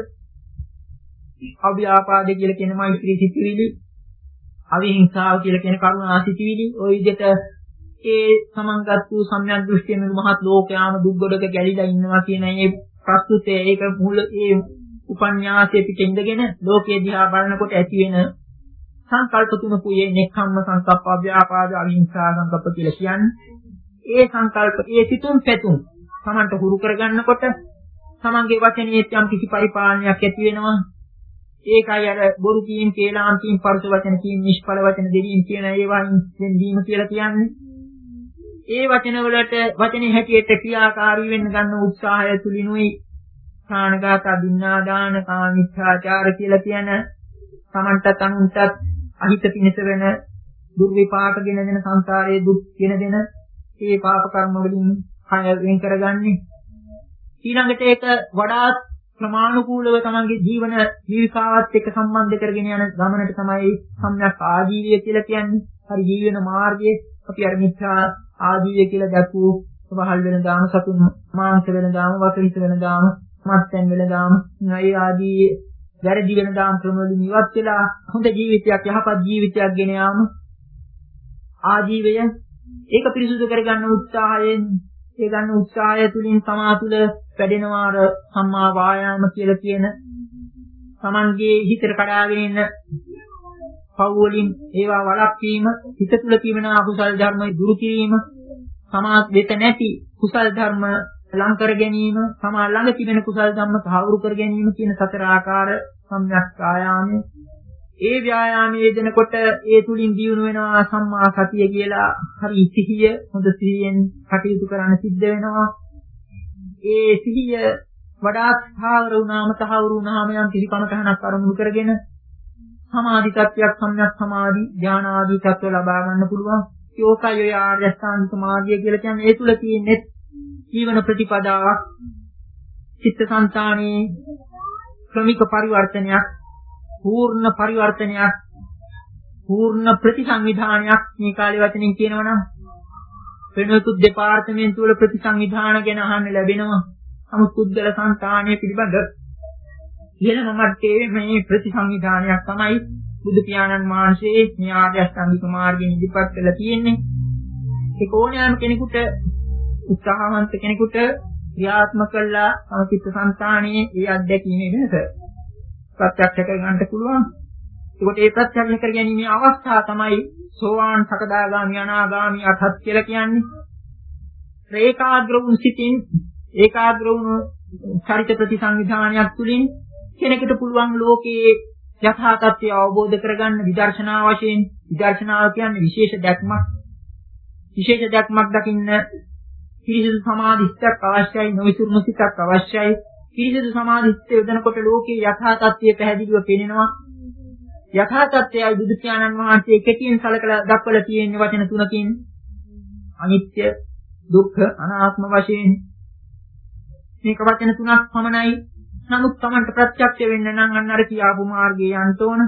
අව්‍යාපාද කියලා කියන මෛත්‍රී සිතිවිලි, අවිහිංසාව කියලා කියන කරුණා සිතිවිලි, ওই විදිහට ඒ සමන්ගත් වූ සම්‍යක් දෘෂ්ටියෙන් මහත් ලෝකයාම දුක්ගොඩක ගැලිලා ඉන්නවා කියන මේ ප්‍රස්තුතය ඒක මුල ඒ උපන්‍යාසයේ පිට ඉඳගෙන ලෝකයේ දිහා බලනකොට ඇති වෙන සංකල්ප තුනකුයි මේ නෙක්ඛම්ම සංකප්ප, අව්‍යාපාද, අවිහිංසා සංකප්ප කියලා කියන්නේ. ඒ සංකල්ප, ඒ සිතුම් පැතුම් සමන්ට හුරු කරගන්නකොට සමන්ගේ වචනේ යම් කිසි පරිපාලනයක් ඇති වෙනවා. ඒකයි අර බොරු කීම්, කේලාම් කීම්, පරුස වචන කීම්, නිෂ්ඵල වචන දෙවීම කියන ඒවායින් වෙන්වීම කියලා කියන්නේ. ඒ වචන වලට වචනේ හැටියට ක්‍රියාකාරී වෙන්න ගන්න උත්සාහය තුලිනුයි ප්‍රාණඝාත, අදින්නාදාන, කාමීච්ඡාචාර කියලා කියන සමන්ටත් අනුන්ටත් අහිත පිණිස වෙන දුර්විපාක ගෙන දෙන සංසාරයේ දුක් ගෙන දෙන මේ පාප කර්ම වලින් කය වෙන් කරගන්නේ. ඊළඟට ඒක වඩාත් ප්‍රමාණිකූලව තමන්ගේ ජීවන ජීවිකාවත් එක්ක සම්බන්ධ කරගෙන යන ගමනට තමයි සම්‍යක් ආජීවය කියලා කියන්නේ. හරි ජීවන මාර්ගයේ අපි අර මිත්‍යා ආජීවය කියලා දැක්වූ වහල් වෙන දාන, සතුන් මාංශ වෙන දාන, වසවිත වෙන දාන, මත්යන් වෙන දාන, මේ ආදී වැරදි වෙන දාන ක්‍රම වලින් ඉවත් වෙලා හොඳ ජීවිතයක්, යහපත් ජීවිතයක් ගෙන යාම ආජීවය. ඒක පිරිසුදු කරගන්න උත්සාහයෙන් ඒ ගන්න උත්සාහය තුලින් තමා තුළ වැඩෙනවා අර සම්මා වායාම කියලා කියන තමන්ගේ හිතට කඩාගෙන ඉන්න පව් වලින් ඒවා වළක්වීම, හිත තුළ තිබෙන අකුසල් ධර්ම දුරු කිරීම, සමාත් වෙත නැති කුසල් ධර්ම ලං කර ගැනීම, සමා ළඟ තිබෙන කුසල් ධර්ම සාවුරු කර ගැනීම කියන සතර ආකාර සම්‍යක් ආයාමය. ඒ ව්‍යායාමයේ යෙදෙනකොට ඒ තුලින් දියුණු වෙනවා සම්මා සතිය කියලා. හරි සිහිය, හොඳ සිහියෙන් කටයුතු කරන්න සිද්ධ වෙනවා. ඒ සිහිය වඩාත් ස්ථාවර වුණාම, තහවුරු වුණාම යම් කිසි කමතහනක් අරමුණු කරගෙන සමාධි තත්ත්වයක්, සම්‍යක් සමාධි, ඥාන ආදී තත්ත්ව ලබා ගන්න පුළුවන්. ඒකයි ඔය ආර්ය අෂ්ටාංගික මාර්ගය කියලා කියන්නේ. ඒ තුල තියෙන්නේ ජීවන ප්‍රතිපදාවක්, චිත්තසංතානයේ ක්‍රමික පරිවර්තනයක්, පූර්ණ පරිවර්තනයක්, පූර්ණ ප්‍රතිසංවිධානයක්. මේ කාලේ වචනින් කියනවනම් වෙනතුත් දෙපාර්තමේන්තු වල ප්‍රතිසංවිධාන ගැන අහන්න ලැබෙනවා. නමුත් පුද්ගල සංතානය පිළිබඳ ඉහළම මට්ටමේ මේ ප්‍රතිසංවිධානයක් තමයි බුදු පියාණන් වහන්සේ මේ ආර්ය අෂ්ටාංගික මාර්ගයෙන් ඉදිරිපත් කළා තියෙන්නේ. ඒක ඕනෑම කෙනෙකුට, උත්සාහවන්ත කෙනෙකුට ක්‍රියාත්මක කළා සමචිත්ත සංතානයේ ඒ අධ්‍යක්ීමේ වෙනස ප්‍රත්‍යක්ෂ කර ගන්නට පුළුවන්. ඒකට ඒ ප්‍රත්‍යක්ෂ කර ගැනීමේ අවස්ථාව තමයි සෝවාන්, සකදාගාමි, අනාගාමි, අරහත් කියලා කියන්නේ. ඒකාග්‍ර වූ සිතින්, ඒකාග්‍ර වූ චරිත ප්‍රතිසංවිධානයක් තුළින් කෙනෙකුට පුළුවන් ලෝකයේ යථා තත්ත්වය අවබෝධ කරගන්න විදර්ශනා වශයෙන්. විදර්ශනාව කියන්නේ විශේෂ දැක්මක්. විශේෂ දැක්මක් දකින්න පිරිසිදු සමාධිස්ත්‍යක් අවශ්‍යයි, නොවිසුරුණු සිතක් අවශ්‍යයි. පිරිසිදු සමාධිස්ත්‍ය යොදනකොට ලෝකයේ යථා තත්ත්වය පැහැදිලිව පේනවා. යථා තත්ත්වයයි බුදු පියාණන් වහන්සේ කෙටියෙන් සලකලා දක්වලා තියෙන වචන තුනකින් අනිත්‍ය, දුක්ඛ, අනාත්ම වශයෙන්. මේක වචන තුනක් පමණයි. නමුත් Tamanට ප්‍රත්‍යක්ෂ වෙන්න නම් අන්න අර කියාපු මාර්ගයේ යන්න ඕන.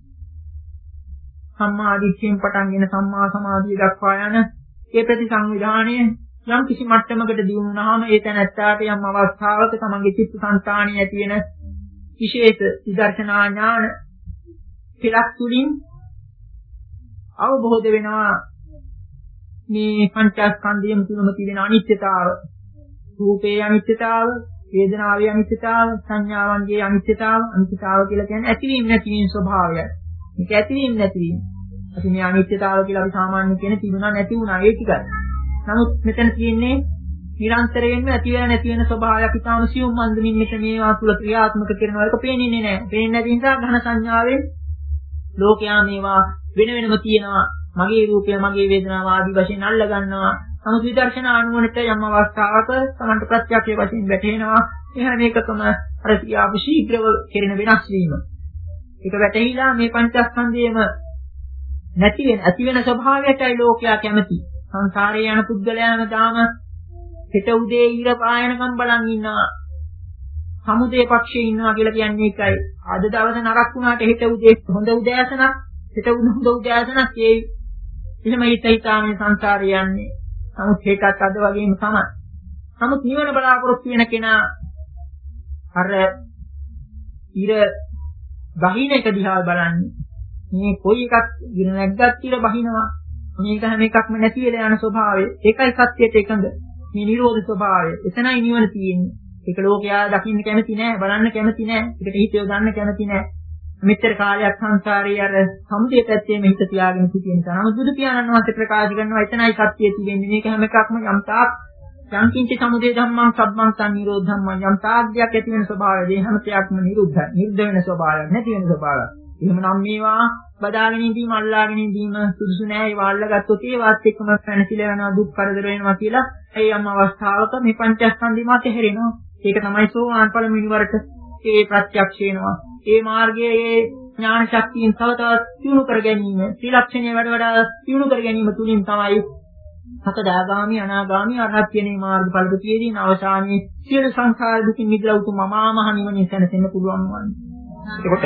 සම්මා දිට්ඨියෙන් පටන්ගෙන සම්මා සමාධිය දක්වා යන ඒ ප්‍රතිසංවිධානය යම් කිසි මට්ටමකට දියුණු වුණාම ඒ තැනැත්තාට යම් අවස්ථාවක තමන්ගේ චිත්තසංතානිය ඇති වෙන විශේෂ විදර්ශනා ඥාන පිළක් තුලින් අවබෝධ වෙනවා මේ පංචස්කන්ධයම තුලම තිබෙන අනිත්‍යතාව, රූපේ අනිත්‍යතාව, වේදනාවේ අනිත්‍යතාව, සංඥාවන්ගේ අනිත්‍යතාව. අනිත්‍යතාව කියලා කියන්නේ ඇතිවීම නැතිවීම ස්වභාවය. මේක ඇතිවීම නැතිවීම. අපි මේ අනිත්‍යතාව කියලා අපි සාමාන්‍ය කියන තිබුණා නැති වුණා ඒ ටිකයි. නමුත් මෙතන තියෙන්නේ නිරන්තරයෙන්ම ඇති වෙන නැති වෙන ස්වභාවයක්. ඊටාම සියුම් මන්දමින් මෙතන මේවා තුල ක්‍රියාත්මක කරනවා. ඒක පේන්නේ නැහැ. පේන්නේ නැති නිසා ඝන සංඥාවෙන් ලෝකයා මේවා වෙන වෙනම තියෙනවා. මගේ රූපය මගේ වේදනාව ආදී වශයෙන් අල්ල ගන්නවා. නමුත් විදර්ශනා අනුවණට යම් අවස්ථාවක සමන්ත ප්‍රත්‍යක්ෂයේ වශයෙන් වැටෙනවා. එහෙනම් මේකකම අර කියාපු ශීඝ්‍රව කෙරෙන වෙනස් වීම. ඒක වැටහිලා මේ පංචස්කන්ධයේම නැති වෙන ඇති වෙන ස්වභාවයටයි ලෝකයා කැමති. සංසාරේ යන පුද්ගලයාම දාම හිත උදේ ඉර පායනකම් බලන් ඉන්නවා. සමුදේ පක්ෂයේ ඉන්නවා කියලා කියන්නේ ඒකයි. අද දවසේ නරක වුණාට හිත උදේ හොඳ උදෑසනක්, හිත හොඳ උදෑසනක් ඒ එහෙම හිත හිතා මේ සංසාරේ යන්නේ. නමුත් ඒකත් අද වගේම තමයි. නමුත් නිවන බලාපොරොත්තු වෙන කෙනා අර ඉර බහින එක දිහා බලන්නේ. මේ කොයි එකක් ඉර නැග්ගත් ඉර බහිනවා. මේක හැම එකක්ම නැති වෙලා යන ස්වභාවය. ඒකයි සත්‍යයට එකඟ. මේ නිරෝධ ස්වභාවය. එතනයි නිවන තියෙන්නේ. ඒක ලෝකයා දකින්න කැමති නෑ, බලන්න කැමති නෑ, ඒකට හිත යොදන්න කැමති නෑ. මෙච්චර කාලයක් සංසාරේ අර සමුදේ පැත්තේම හිත තියාගෙන සිටින නිසා. නමුත් බුදු පියාණන් වහන්සේ ප්‍රකාශ කරනවා එතනයි සත්‍යය තියෙන්නේ. මේක හැම එකක්ම යම් තාක් යම්කින්ච සමුදේ ධම්මං සබ්බං සංනිරෝධ ධම්මං යම් තාක්යක් ඇති වෙන ස්වභාවය. මේ හැම දෙයක්ම නිරුද්ධයි. නිරුද්ධ වෙන ස්වභාවයක්, නැති වෙන ස්වභාවයක්. එහෙමනම් මේවා බදාගෙන ඉඳීම, අල්ලාගෙන ඉඳීම සුදුසු නෑ. ඒවා අල්ලගත්තොත් ඒවත් එක්කම පැනසිලා යනවා, දුක් කරදර වෙනවා කියලා. ඒ යම් අවස්ථාවක මේ පංචස්කන්ධي මාත හැරෙනවා. ඒක තමයි සෝවාන් පළමුවෙනි වරට ඒ ප්‍රත්‍යක්ෂ වෙනවා. ඒ මාර්ගයේ ඒ ඥාන ශක්තියෙන් තව තවත් දියුණු කර ගැනීම, ත්‍රිලක්ෂණය වැඩ වඩා දියුණු කර ගැනීම තුලින් තමයි සකදාගාමි, අනාගාමි, අරහත් කියන මාර්ගඵල දෙකේදී අවසානයේ සියලු සංසාර දුකින් මිදලා උතුම් මහා නිවනින් සැනසෙන්න පුළුවන් වන්නේ. ඒකට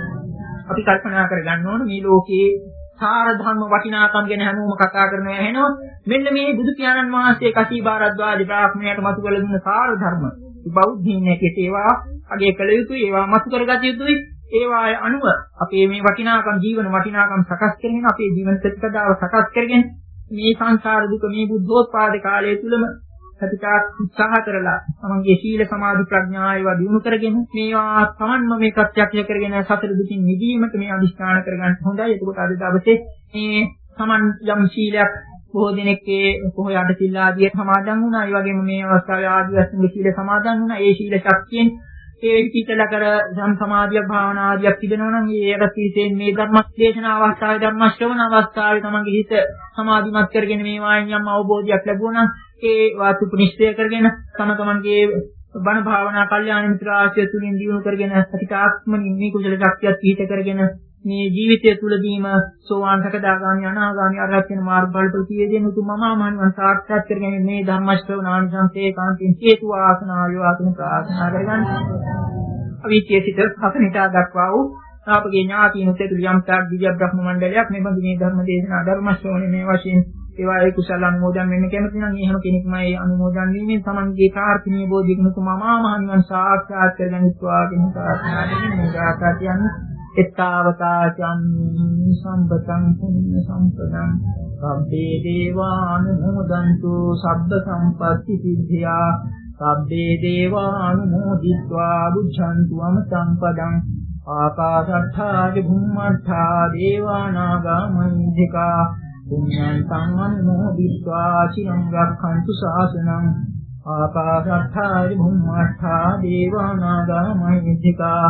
අපි කල්පනා කරගන්න ඕනේ මේ ලෝකයේ සාර ධර්ම වටිනාකම් ගැන හැමෝම කතා කරනවා ඇහෙනවා. මෙන්න මේ බුදු පියාණන් වහන්සේ කසී භාරද්වාජ බ්‍රාහ්මණයට මතු කළ දුන්න සාර ධර්ම. බෞද්ධින්නකේ ඒවා අගේ කළ යුතුයි, ඒවා මතු කරගත යුතුයි. ඒවා අනුව අපේ මේ වටිනාකම් ජීවන වටිනාකම් සකස් කරගෙන අපේ ජීවන ප්‍රතිපදාව සකස් කරගෙන මේ සංසාර දුක මේ බුද්ධෝත්පාද කාලය තුලම සතිකාත් උත්සාහ කරලා තමන්ගේ සීල සමාධි ප්‍රඥා ඒවා දිනු කරගෙන මේවා තමන්ම මේ ප්‍රත්‍යක්ෂ කරගෙන සතර දුකින් මිදීමට මේ අදිස්ථාන කරගන්න හොඳයි. එතකොට අද දවසේ මේ තමන් යම් සීලයක් බොහෝ දෙනෙක්ගේ පොහොය අට සිල් ආදී සමාදන් වුණා. ඒ වගේම මේ අවස්ථාවේ ආදී වශයෙන් සීල සමාදන් වුණා. ඒ සීල ශක්තියෙන් ඒ පිටල කර සම් සමාධිය භාවනා ආදියක් තිබෙනවා නම් ඒකට තීසෙන් මේ ධර්ම දේශනා අවස්ථාවේ ධර්ම ශ්‍රවණ අවස්ථාවේ තමන්ගේ හිත සමාධිමත් කරගෙන මේ වායන් යම් අවබෝධයක් ලැබුණා නම් ඒ වාතු නිශ්චය කරගෙන තම තමන්ගේ බණ භාවනා කල්යාණ මිත්‍ර ආශ්‍රය තුලින් දියුණු කරගෙන සතිකාත්මනින් මේ කුසල ශක්තියත් පිහිට කරගෙන මේ ජීවිතය තුළදීම සෝවාන් සකදාගාමි අනාගාමි අරහත් වෙන මාර්ගඵල ප්‍රතිවේදයෙන් උතුම් මහා මහණන් සාක්ෂාත් කරගෙන මේ ධර්ම ශ්‍රවණානිසංසයේ කාන්තින් හේතු වාසනා යෝවාතුන ප්‍රාර්ථනා කරගන්න. අවිචේසිත හසනිතා දක්වා වූ අපගේ ඥාතිනුත් ඇතුළු යම් තාක් දිව්‍ය බ්‍රහ්ම මණ්ඩලයක් මේ බඳු මේ ධර්ම දේශනා ධර්ම ශ්‍රවණය මේ වශයෙන් ඒවා ඒ කුසල අනුමෝදන් වෙන්න කැමති නම් එහෙම කෙනෙක්ම ඒ අනුමෝදන් වීමෙන් තමන්ගේ ප්‍රාර්ථනීය බෝධිගුණ උතුම් මහා මහණන් සාක්ෂාත් කරගනිත්වා කියන ප්‍රාර්ථනා දෙමින් මේ ගාථා කියන්නේ එත්තාවතා චම්මි සම්පතං පුඤ්ඤ සම්පදං සබ්බේ දේවානුමෝදන්තු සබ්බ සම්පත්ති සිද්ධියා සබ්බේ දේවානුමෝදිत्वा බුද්ධන්තු අමතං පදං ආකාශට්ඨා චුම්මට්ඨා දේවානාගා මහිද්దికා පුඤ්ඤං සංඝං චිරං රක්ඛන්තු ශාසනං ආකාශට්ඨා චුම්මට්ඨා දේවානාගා මහිද්దికා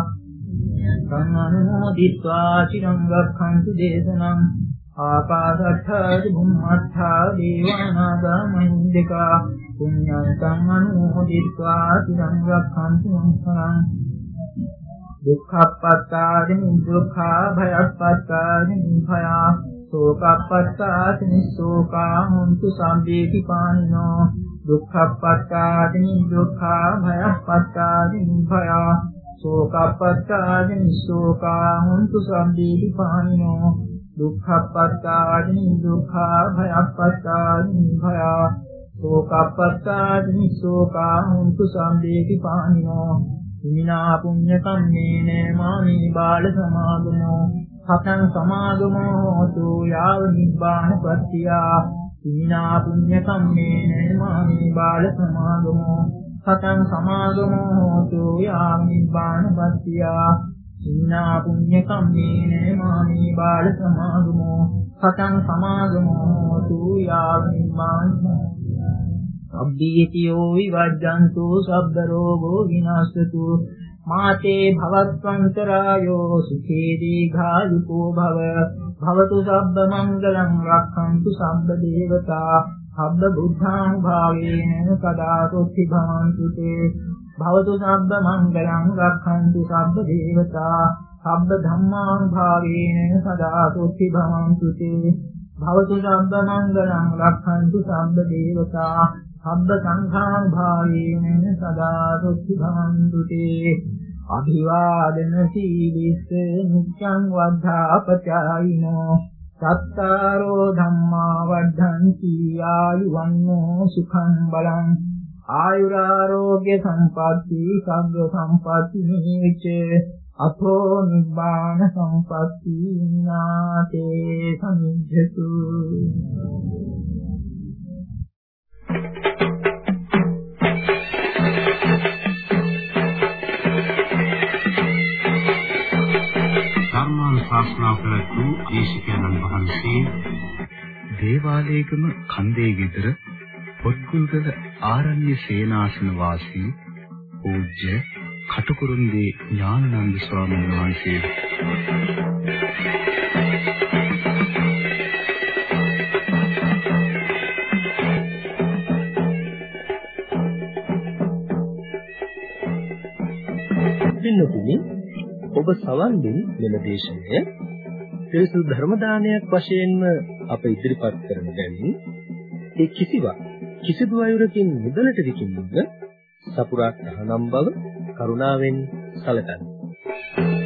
සංඝං චිරං රක්ඛන්තු දේශනං ආකාශට්ඨා චුම්මට්ඨා දේවානාගා මහිද්దికා පුඤ්ඤං සංඝං චිරං රක්ඛන්තු සංඝං දුක්ඛප්පත්තාදින දුක්ඛා භයප්පත්තාදින භයා සෝකප්පත්තාදින සෝකා හොන්තු සම්බේති පානිනෝ දුක්ඛප්පත්තාදින දුක්ඛා භයප්පත්තාදින භයා සෝකප්පත්තාදින සෝකා හොන්තු සම්බේති පානිනෝ දුක්ඛප්පත්තාදින දුක්ඛා භයප්පත්තාදින භයා සෝකප්පත්තාදින සෝකා හොන්තු සම්බේති පානිනෝ විනා පුඤ්ඤ කම්මේන මාමි බාල සමාගමෝ සතං සමාගමෝ තු යාව නිබ්බාන පත්‍තියා විනා පුඤ්ඤ කම්මේන මාමි බාල සමාගමෝ සතං සමාගමෝ තු යාව නිබ්බාන පත්‍තියා විනා පුඤ්ඤ කම්මේන මාමි බාල සමාගමෝ සතං සමාගමෝ තු යාව නිබ්බාන අබ්බීතියෝ විවජ්ජන්තු සබ්බ රෝගෝ විනාශතු මාතේ භවත්වන්තරායෝ සුඛේ දීඝායුකෝ භව භවතු සබ්බ මංගලං රක්ඛන්තු සබ්බ දේවතා සබ්බ බුද්ධාං භාවේන සදා සොත්ති භවන්තු තේ භවතු සබ්බ මංගලං රක්ඛන්තු සබ්බ දේවතා සබ්බ ධම්මාං භාවේන සදා සොත්ති භවන්තු තේ භවතු සබ්බ මංගලං රක්ඛන්තු සබ්බ දේවතා සබ්බ සංඝාං භාවේන සදා සොත්ති භවන්තු තේ අභිවාදන සීලිස්ස නිච්ඡං වද්ධාපචායිනෝ සත්තාරෝ ධම්මා වද්ධන්ති ආයුවන්නෝ සුඛං බලං ආයුරාෝග්‍ය සම්පatti සග්ග සම්පatti නිච්ච අතෝ නිබ්බාන සම්පatti නාතේ සමිජ්ජතු ශාස්ත්‍රා ප්‍රතු දේශිකානන් වහන්සේ දේවාලයේගම කන්දේ ගෙදර පොත්ගුල්ගල ආරණ්‍ය සේනාසන වාසී පූජ්‍ය කටුකුරුන්දී ඥානানন্দ ස්වාමීන් වහන්සේ පින්නතුනි ඔබ සවන් දෙන මෙම දේශනය පිරිසුදු ධර්ම දානයක් වශයෙන්ම අප ඉදිරිපත් කරන බැවින් ඒ කිසිවක් කිසිදු අයුරකින් මුදලට විකිණීම සපුරා තහනම් බව කරුණාවෙන් සැලකන්න.